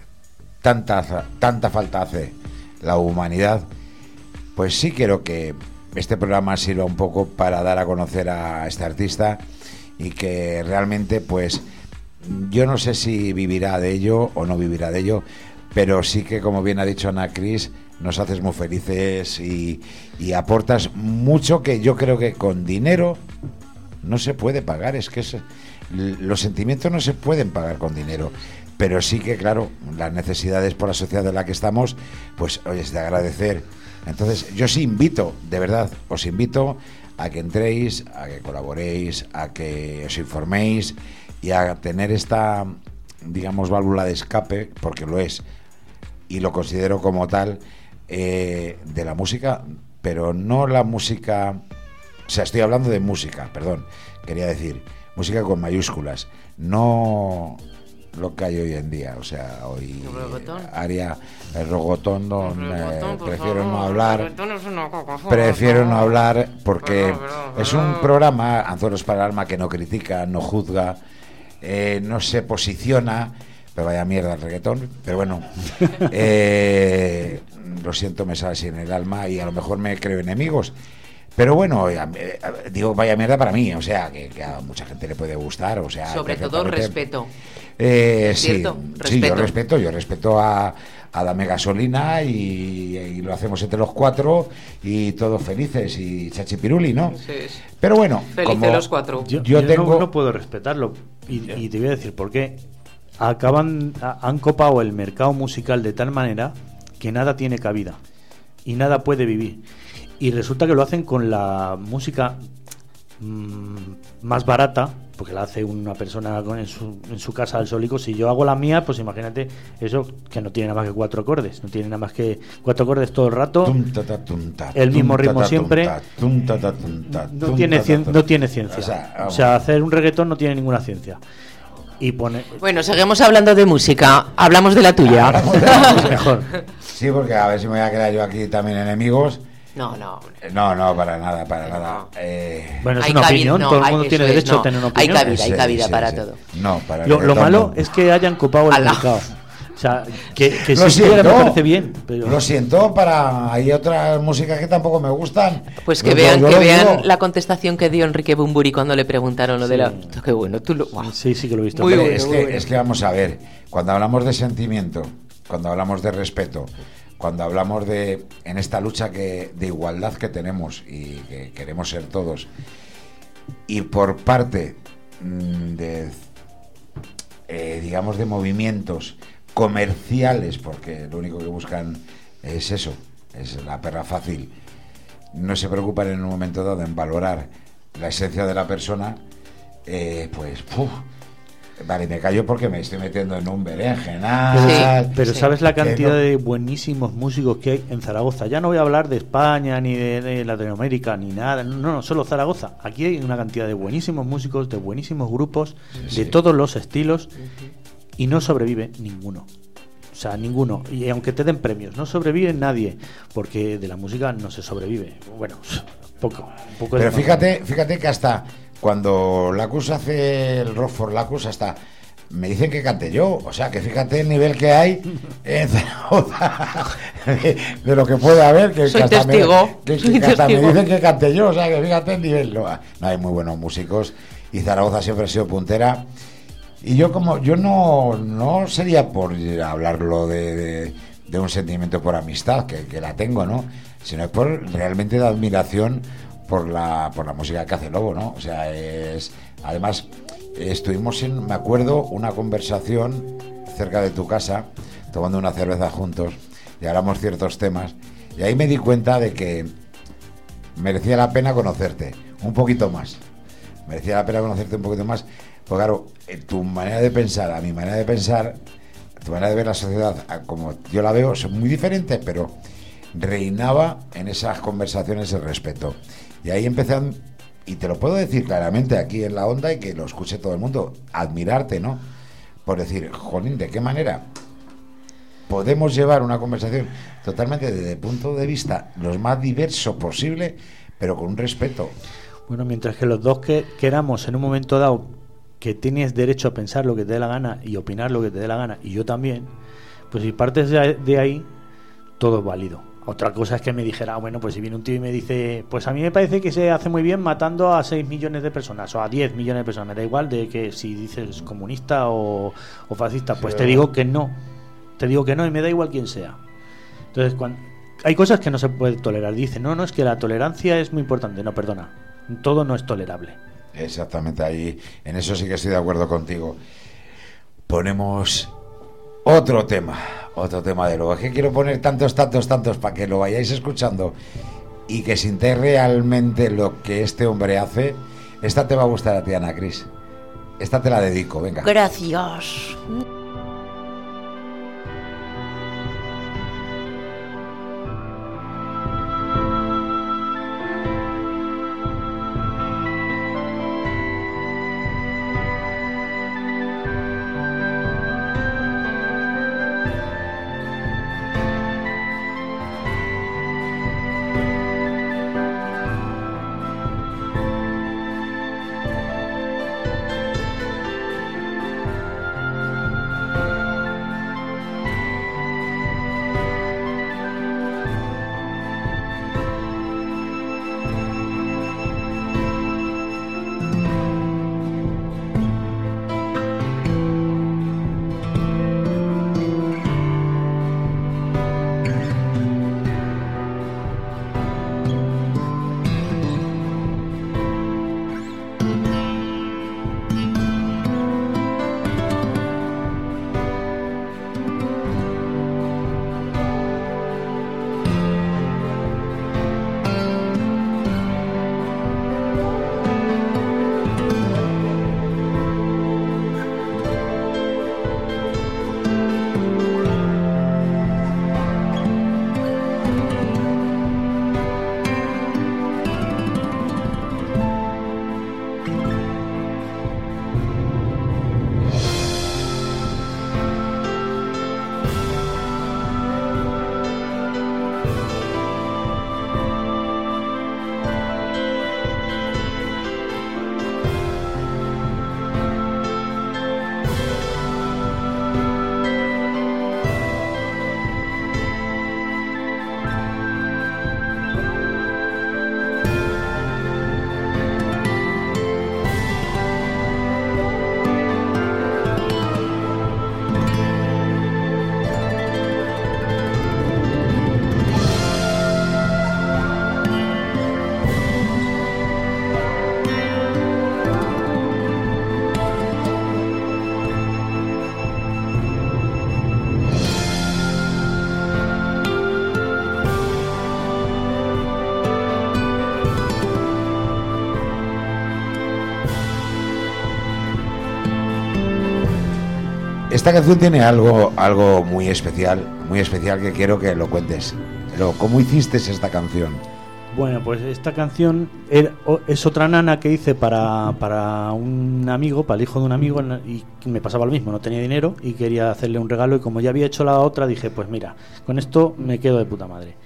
tanta, tanta falta hace la humanidad, pues sí quiero que este programa sirva un poco para dar a conocer a este artista y que realmente, pues, yo no sé si vivirá de ello o no vivirá de ello, pero sí que, como bien ha dicho Ana Cris, nos haces muy felices y, y aportas mucho que yo creo que con dinero no se puede pagar. Es que es, los sentimientos no se pueden pagar con dinero, pero sí que, claro, las necesidades por la sociedad en la que estamos, pues, oye, es de agradecer. Entonces, yo sí invito, de verdad, os invito a que entréis, a que colaboréis, a que os informéis y a tener esta, digamos, válvula de escape, porque lo es, y lo considero como tal, eh, de la música, pero no la música, o sea, estoy hablando de música, perdón, quería decir, música con mayúsculas, no lo que hay hoy en día, o sea, hoy
¿El reggaetón?
área, el rogotón, no,
El
eh,
reggaetón, por
prefiero
favor,
no
el
hablar.
reggaetón es una cacafona,
Prefiero
por
no
favor.
hablar porque
Perdón, perdón,
es un
perdón.
programa, Anzuelos para el Alma, que no critica, no juzga, eh, no se posiciona, pero vaya mierda el reggaetón, pero bueno, eh, lo siento, me sale así en el alma y a lo mejor me creo enemigos, pero bueno, eh, eh, digo vaya mierda para mí, o sea, que, que a mucha gente le puede gustar, o sea...
Sobre todo
perfectamente.
respeto.
Eh, sí,
¿Cierto?
sí, yo
Respeto.
respeto, yo respeto a, a Dame Gasolina y, y lo hacemos entre los cuatro y todos felices y chachipiruli, ¿no?
Sí, sí.
Pero bueno,
Felices
como
los cuatro.
Yo,
Yo
yo
tengo-
no, no puedo respetarlo y, y te voy a decir por qué. Acaban, a- han copado el mercado musical de tal manera que nada tiene cabida y nada puede vivir. Y resulta que lo hacen con la música mmm, más barata, porque la hace una persona con- en, su, en su casa al solico. Si yo hago la mía, pues imagínate eso, que no tiene nada más que cuatro acordes, no tiene nada más que cuatro acordes todo el rato.
Tum, ta, ta, tum, ta,
El mismo
tum, ta,
ritmo
ta, tum,
siempre.
ta, tum, ta, ta, tum, ta,
No
tum,
tiene,
ta, ta,
cien-
tum.
no tiene ciencia.
O sea,
O
vamos.
sea, hacer un reggaetón no tiene ninguna ciencia. Y pone.
Bueno, seguimos hablando de música. Hablamos de la tuya.
Hablamos de la música.
Mejor.
Sí, porque a ver si me voy a quedar yo aquí también enemigos.
No, no. hombre.
Eh, No, no, para nada, para
No.
nada. Eh,
Bueno, es
Hay
una
cabida-
opinión,
no,
todo el
hay-
mundo tiene
eso es,
derecho
no.
a tener una
Hay
opinión.
cabida, hay
sí,
cabida
sí,
para
sí.
todo.
No, para el
Lo, lo
reggaetón
malo
no.
es que hayan copado el
Alá.
mercado. O sea, que, que
Lo
si quiera me
siento,
parece bien. Pero...
lo siento, para hay otras músicas que tampoco me gustan.
Pues que
Yo-
vean,
yo
que
lo
vean
digo.
la contestación que dio Enrique Bumburi cuando le preguntaron lo de
Sí.
la. Qué bueno, tú lo. guau.
Sí, sí que lo he visto.
Muy
Hombre,
bueno,
es,
muy
que,
bueno.
es que vamos a ver, cuando hablamos de sentimiento, cuando hablamos de respeto, cuando hablamos de, en esta lucha que, de igualdad que tenemos y que queremos ser todos, y por parte mm, de, eh, digamos, de movimientos comerciales, porque lo único que buscan es eso, es la perra fácil, no se preocupan en un momento dado en valorar la esencia de la persona, eh, pues, ¡puf! Vale, me callo porque me estoy metiendo en un berenjenal.
Sí.
Pero
Sí.
¿sabes la cantidad
Que no-
de buenísimos músicos que hay en Zaragoza? Ya no voy a hablar de España, ni de, de Latinoamérica, ni nada. No, no, solo Zaragoza. Aquí hay una cantidad de buenísimos músicos, de buenísimos grupos,
Sí,
de
sí.
todos los estilos, y no sobrevive ninguno. O sea, ninguno. Y aunque te den premios, no sobrevive nadie, porque de la música no se sobrevive. Bueno, poco. Un poco
Pero
de-
fíjate, fíjate que hasta cuando Lacus hace el Rock for Lacus, hasta me dicen que cante yo. O sea, que fíjate el nivel que hay en Zaragoza de, de lo que puede haber. Que,
Soy
que hasta
testigo,
Me, que,
soy
que hasta me
testigo.
dicen que cante yo. O sea, que fíjate el nivel. No, no, hay muy buenos músicos y Zaragoza siempre ha sido puntera. Y yo como yo no, no sería por hablarlo de, de, de un sentimiento por amistad, que, que la tengo, ¿no? Sino es por realmente de admiración por la, por la música que hace Lobo, ¿no? O sea, es... Además, estuvimos en, me acuerdo, una conversación cerca de tu casa, tomando una cerveza juntos, y hablamos ciertos temas, y ahí me di cuenta de que merecía la pena conocerte un poquito más. Merecía la pena conocerte un poquito más. Pues claro, eh, tu manera de pensar, a mi manera de pensar, tu manera de ver la sociedad, a como yo la veo, son muy diferentes, pero reinaba en esas conversaciones el respeto. Y ahí empecé a, y te lo puedo decir claramente aquí en la onda y que lo escuche todo el mundo, admirarte, ¿no? Por decir, jolín, ¿de qué manera podemos llevar una conversación totalmente desde el punto de vista los más diverso posible, pero con un respeto?
Bueno, mientras que los dos que queramos en un momento dado que tienes derecho a pensar lo que te dé la gana y opinar lo que te dé la gana, y yo también, pues si partes de de ahí, todo es válido. Otra cosa es que me dijera, ah, bueno, pues si viene un tío y me dice, pues a mí me parece que se hace muy bien matando a seis millones de personas o a diez millones de personas, me da igual de que si dices comunista o, o fascista, pues
Sí,
te
¿verdad?
digo que no, te digo que no y me da igual quién sea. Entonces, cuando, hay cosas que no se puede tolerar. Dice, no, no, es que la tolerancia es muy importante. No, perdona, todo no es tolerable.
Exactamente, ahí en eso sí que estoy de acuerdo contigo. Ponemos otro tema, otro tema de luego. Es que quiero poner tantos, tantos, tantos para que lo vayáis escuchando y que sintáis realmente lo que este hombre hace. Esta te va a gustar a ti, Ana Cris. Esta te la dedico, venga.
Gracias.
esta canción tiene algo, algo muy especial, muy especial que quiero que lo cuentes. Pero, ¿cómo hiciste esta canción?
Bueno, pues esta canción era, es otra nana que hice para, para un amigo, para el hijo de un amigo, y me pasaba lo mismo, no tenía dinero y quería hacerle un regalo, y como ya había hecho la otra, dije, pues mira, con esto me quedo de puta madre.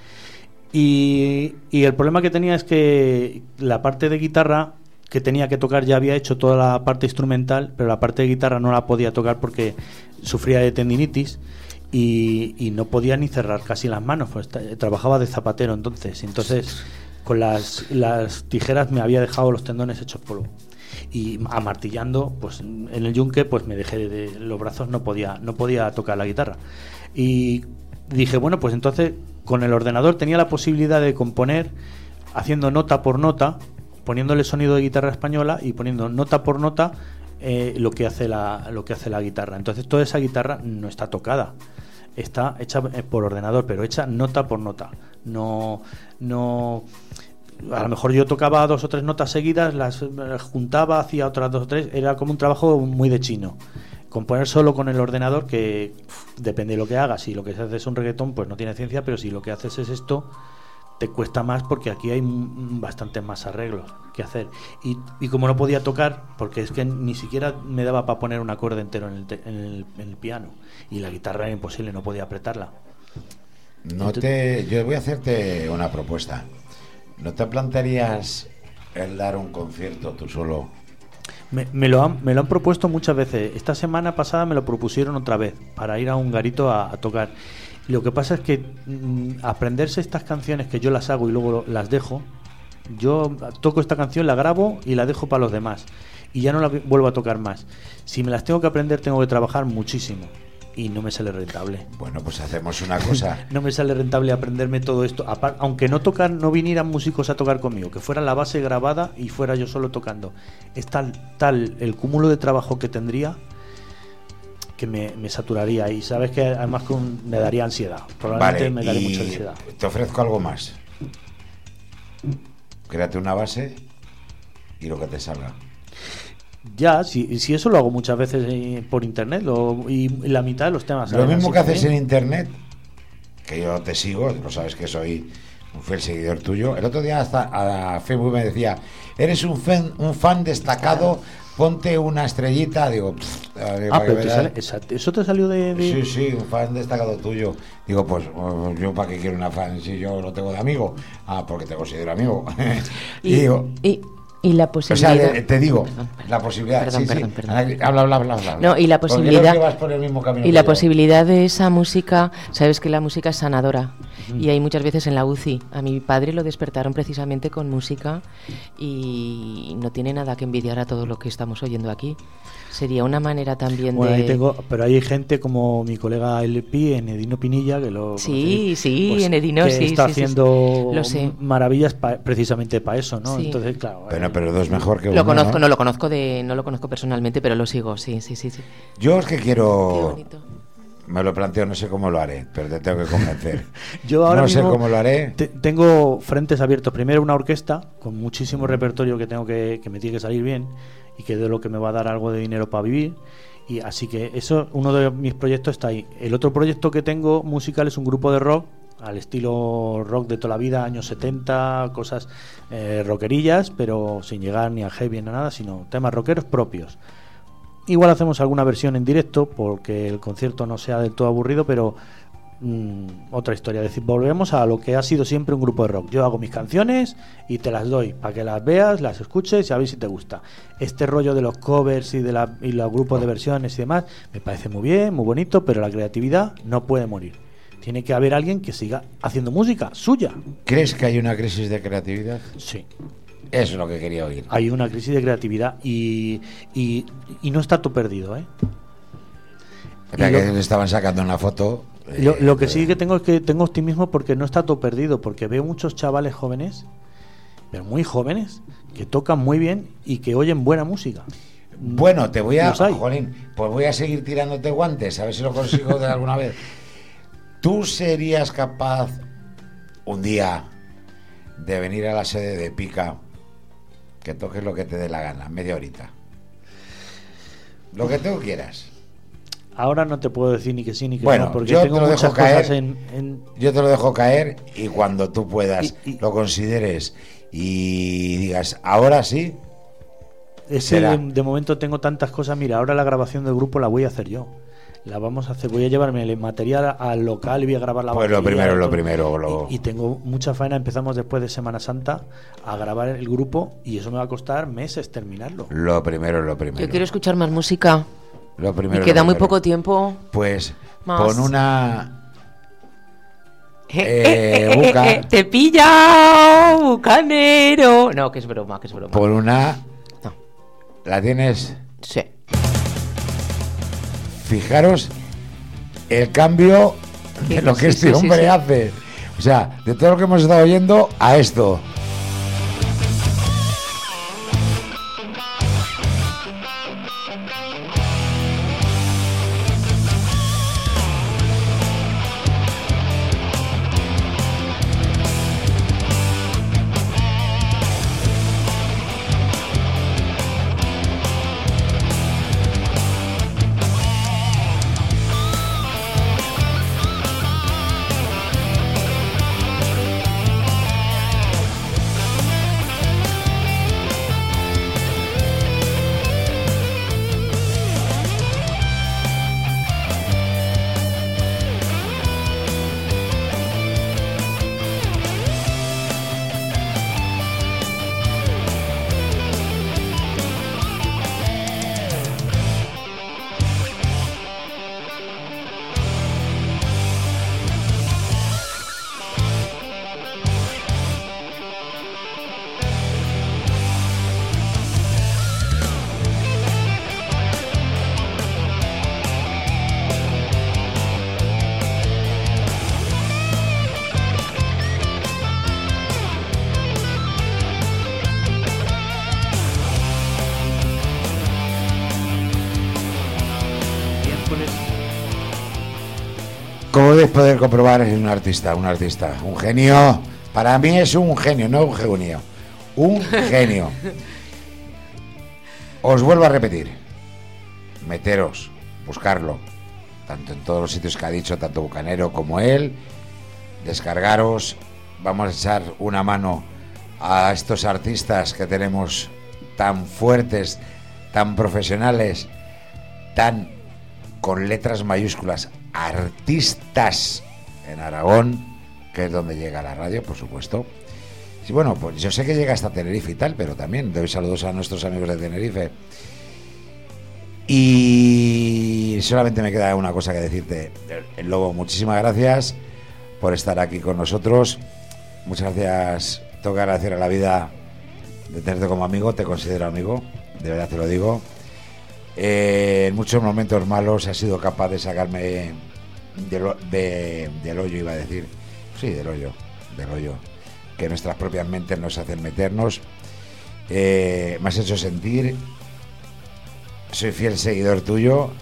Y, y el problema que tenía es que la parte de guitarra que tenía que tocar ya había hecho toda la parte instrumental, pero la parte de guitarra no la podía tocar porque sufría de tendinitis. Y, y no podía ni cerrar casi las manos, pues trabajaba de zapatero entonces, entonces con las, las tijeras me había dejado los tendones hechos polvo, y amartillando pues en el yunque pues me dejé de los brazos, no podía no podía tocar la guitarra, y dije bueno, pues entonces con el ordenador tenía la posibilidad de componer haciendo nota por nota, poniéndole sonido de guitarra española y poniendo nota por nota eh, lo que hace la lo que hace la guitarra. Entonces toda esa guitarra no está tocada, está hecha por ordenador, pero hecha nota por nota. No, no. A lo mejor yo tocaba dos o tres notas seguidas, las, las juntaba, hacía otras dos o tres. Era como un trabajo muy de chino. Componer solo con el ordenador, que uf, depende de lo que hagas. Si lo que haces es un reggaetón, pues no tiene ciencia, pero si lo que haces es esto, te cuesta más porque aquí hay bastantes más arreglos que hacer. Y, y como no podía tocar, porque es que ni siquiera me daba para poner un acorde entero en el, te, en, el, en el piano, y la guitarra era imposible, no podía apretarla.
No Entonces, te, yo voy a hacerte una propuesta. ¿No te plantearías el dar un concierto tú solo?
Me, me, lo han, me lo han propuesto muchas veces. Esta semana pasada me lo propusieron otra vez para ir a un garito a, a tocar. Lo que pasa es que mmm, aprenderse estas canciones, que yo las hago y luego las dejo, yo toco esta canción, la grabo y la dejo para los demás y ya no la vuelvo a tocar más. Si me las tengo que aprender, tengo que trabajar muchísimo y no me sale rentable.
Bueno, pues hacemos una cosa.
No me sale rentable aprenderme todo esto, Apar- aunque no tocar, no vinieran músicos a tocar conmigo, que fuera la base grabada y fuera yo solo tocando. Es tal, tal el cúmulo de trabajo que tendría que me, me saturaría, y sabes que además que un, me daría ansiedad, probablemente
vale,
me daría
y
mucha ansiedad.
Te ofrezco algo más. Créate una base y lo que te salga.
Ya, si, si eso lo hago muchas veces eh, por internet, lo, y la mitad de los temas.
Lo mismo que haces
también
en internet, que yo te sigo, lo sabes que soy un fiel seguidor tuyo. El otro día hasta a Facebook me decía, eres un fan, un fan destacado, ponte una estrellita. Digo, pff, digo,
ah, pero te sale, exacto, eso te salió de, de...
Sí, sí, un fan destacado tuyo. Digo, pues yo para qué quiero una fan si yo lo tengo de amigo. Ah, porque te considero amigo. y, y digo...
Y... Y la posibilidad...
O sea, te digo,
perdón, perdón,
la posibilidad...
Perdón,
sí,
perdón,
sí.
perdón.
Habla, habla, habla, habla.
No, y la posibilidad...
No vas por el mismo camino
y la
yo.
posibilidad de esa música... Sabes que la música es sanadora. Uh-huh. Y hay muchas veces en la U C I. A mi padre lo despertaron precisamente con música y no tiene nada que envidiar a todo lo que estamos oyendo aquí. Sería una manera también
bueno,
de...
Ahí tengo, pero hay gente como mi colega L P, Enedino Pinilla, que lo...
Sí, sí,
pues,
Enedino,
que
sí.
está
sí,
haciendo
sí, lo sé.
maravillas pa, precisamente para eso, ¿no?
Sí.
Entonces, claro...
Bueno,
eh,
pero dos mejor que
Lo
uno,
conozco,
¿no?
no lo conozco de, no lo conozco personalmente, pero lo sigo, sí, sí, sí. sí.
Yo es que
Qué
quiero...
bonito.
Me lo planteo, no sé cómo lo haré, pero te tengo que convencer.
Yo ahora
no
mismo
sé cómo lo haré.
Te, tengo frentes abiertos. Primero una orquesta con muchísimo repertorio que tengo que, que me tiene que salir bien y que de lo que me va a dar algo de dinero para vivir. Y así que eso, uno de mis proyectos está ahí. El otro proyecto que tengo musical es un grupo de rock al estilo rock de toda la vida, años setenta, cosas eh, rockerillas, pero sin llegar ni a heavy ni a nada, sino temas rockeros propios. Igual hacemos alguna versión en directo porque el concierto no sea del todo aburrido, pero mmm, otra historia. Es decir, volvemos a lo que ha sido siempre un grupo de rock. Yo hago mis canciones y te las doy para que las veas, las escuches y a ver si te gusta. Este rollo de los covers y de la, y los grupos de versiones y demás me parece muy bien, muy bonito, pero la creatividad no puede morir. Tiene que haber alguien que siga haciendo música suya.
¿Crees que hay una crisis de creatividad?
Sí.
Eso es lo que quería oír.
Hay una crisis de creatividad y, y, y no está todo perdido, ¿eh?
Era que le estaban sacando una foto. Eh,
Lo, lo que sí que tengo es que tengo optimismo porque no está todo perdido, porque veo muchos chavales jóvenes, pero muy jóvenes, que tocan muy bien y que oyen buena música.
Bueno, te voy a...
Los hay.
Jolín, pues voy a seguir tirándote guantes, a ver si lo consigo de alguna vez. ¿Tú serías capaz un día de venir a la sede de Pica, que toques lo que te dé la gana, media horita? Lo que tú quieras.
ahora no te puedo decir ni que sí ni que
Bueno,
no, porque
yo
tengo
te lo
muchas
dejo caer.
cosas en, en-
Yo te lo dejo caer y cuando tú puedas,
Y- y-
lo consideres y digas, ahora sí,
Ese
será.
de, de momento tengo tantas cosas. Mira, ahora la grabación del grupo la voy a hacer yo. La vamos a hacer, voy a llevarme el material al local y voy a grabar la
Pues lo
batería,
primero, lo
todo.
primero, lo-
Y, y tengo mucha faena. Empezamos después de Semana Santa a grabar el grupo y eso me va a costar meses terminarlo.
lo primero, lo primero.
Yo quiero escuchar más música.
Lo primero,
Me queda
lo
muy
primero.
poco tiempo.
Pues
Más.
pon una... Eh, Buca.
Te pilla, bucanero. No, que es broma, que es broma.
Pon una...
No.
¿La tienes?
Sí.
Fijaros el cambio de
Sí,
lo que
sí,
este
sí, sí,
hombre
sí.
hace. O sea, de todo lo que hemos estado oyendo a esto. Como podéis poder comprobar, es un artista, un artista, un genio. Para mí es un genio, no un genio. Un genio. Os vuelvo a repetir. Meteros, buscarlo. Tanto en todos los sitios que ha dicho, tanto Bucanero como él. Descargaros. Vamos a echar una mano a estos artistas que tenemos tan fuertes, tan profesionales, tan con letras mayúsculas, artistas en Aragón, que es donde llega la radio, por supuesto. Y bueno, pues yo sé que llega hasta Tenerife y tal, pero también doy saludos a nuestros amigos de Tenerife. Y solamente me queda una cosa que decirte, el Lobo, muchísimas gracias por estar aquí con nosotros. Muchas gracias, tengo que agradecer a la vida de tenerte como amigo, te considero amigo, de verdad te lo digo. Eh, en muchos momentos malos has sido capaz de sacarme del, ho- de- del hoyo, iba a decir. Sí, del hoyo, del hoyo. Que nuestras propias mentes nos hacen meternos. Eh, me has hecho sentir. Soy fiel seguidor tuyo.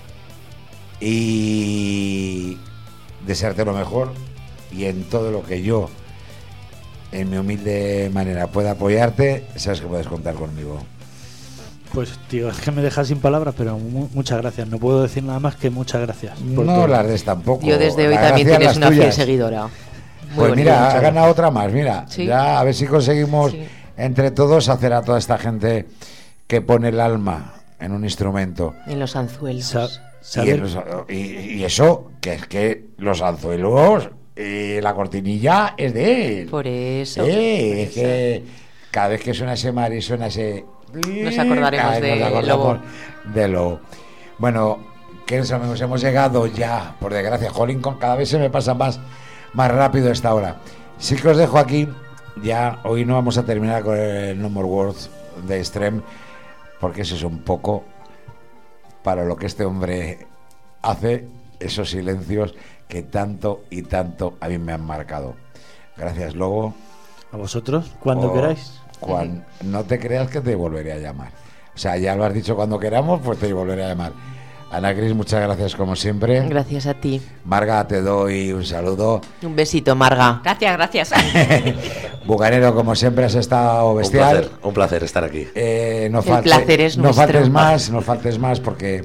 Y desearte lo mejor. Y en todo lo que yo, en mi humilde manera, pueda apoyarte, sabes que puedes contar conmigo.
Pues tío, es que me dejas sin palabras, pero mu- muchas gracias. No puedo decir nada más que muchas gracias. por
No
todo.
las des tampoco.
Yo desde hoy
Las
también
gracias
tienes
las
una fiel
tuyas.
seguidora. Muy
Pues
bonito,
mira,
muchas
ha
gracias.
ganado otra más, mira.
Sí.
Ya a ver si conseguimos
Sí.
entre todos hacer a toda esta gente que pone el alma en un instrumento.
En los anzuelos.
Sa-
Y,
saber-
en los- y- y eso, que es que los anzuelos, eh, la cortinilla es de él.
Por eso.
Eh, es que cada vez que suena ese mar y suena ese...
Nos acordaremos
Ay,
de
nos acordamos
Lobo.
de Lobo. Bueno, queridos amigos, hemos llegado ya, por desgracia, jolín, con- cada vez se me pasa más, más rápido esta hora. Sí que os dejo aquí, ya hoy no vamos a terminar con el No More Words de Extreme, porque eso es un poco para lo que este hombre hace, esos silencios que tanto y tanto a mí me han marcado. Gracias, Lobo.
A vosotros, cuando
Oh,
queráis.
cuan- no te creas que te volveré a llamar. O sea, ya lo has dicho cuando queramos, pues te volveré a llamar. Ana Cris, muchas gracias como siempre.
Gracias a ti.
Marga, te doy un saludo.
Un besito, Marga. Gracias, gracias.
Bucanero, como siempre, has estado
Un
bestial.
placer, un placer estar aquí.
Eh, no
El
falte-
placer es
no
nuestro.
faltes más, no faltes más, porque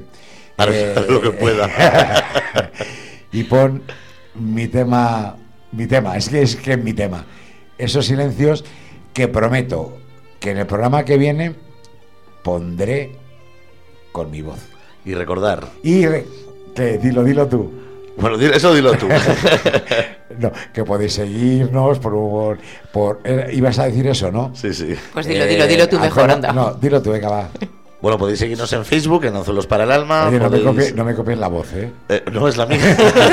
Haré
Eh,
lo que pueda.
Y pon mi tema, mi tema, es que es que es mi tema. Esos silencios que prometo que en el programa que viene pondré con mi voz.
Y recordar.
Y re- que dilo, dilo tú.
Bueno, di- eso dilo tú.
No, que podéis seguirnos por, por eh, ibas a decir eso, ¿no?
Sí, sí.
Pues dilo, dilo, dilo tú
ah,
mejor,
¿cómo?
anda.
No, dilo tú, venga, va.
Bueno, podéis seguirnos en Facebook, en Anzuelos para el Alma.
Oye, no me,
podéis-
copies, no me copies la voz, ¿eh?
Eh, no es la mía.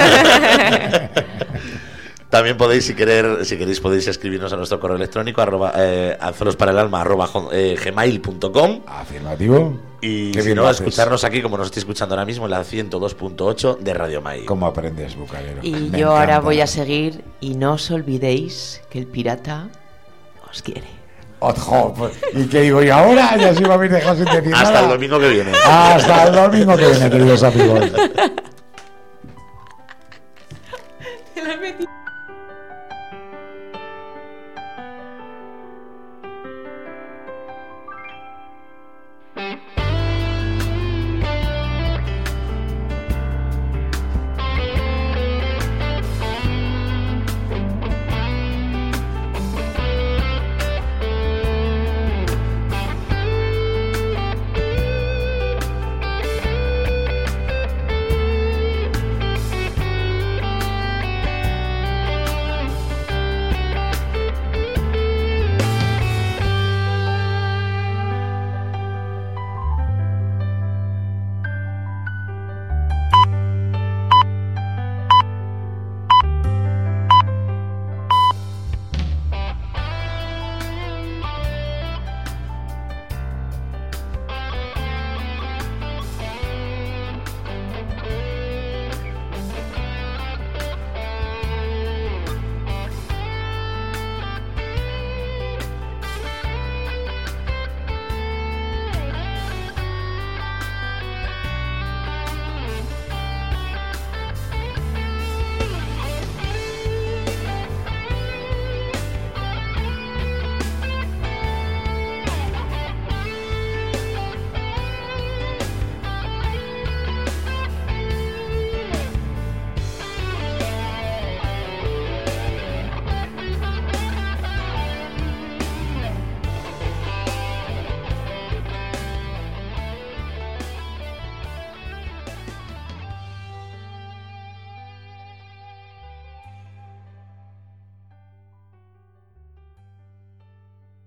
También podéis, si querer, si queréis, podéis escribirnos a nuestro correo electrónico arroba, eh, anzuelosparaelalma arroba eh, gmail punto com.
Afirmativo.
Y
Qué
si
bien
no,
lo haces.
escucharnos aquí como nos estoy escuchando ahora mismo en la ciento dos punto ocho de Radio Mai.
¿Cómo aprendes, bucanero?
Y
Me
yo ahora
encanta.
voy a seguir y no os olvidéis que el pirata os quiere.
Ojo, pues, ¿y qué digo? ¿Y ahora? Ya si me habéis dejado sin decir
Hasta
nada.
el domingo que viene.
Hasta el domingo que viene, queridos amigos.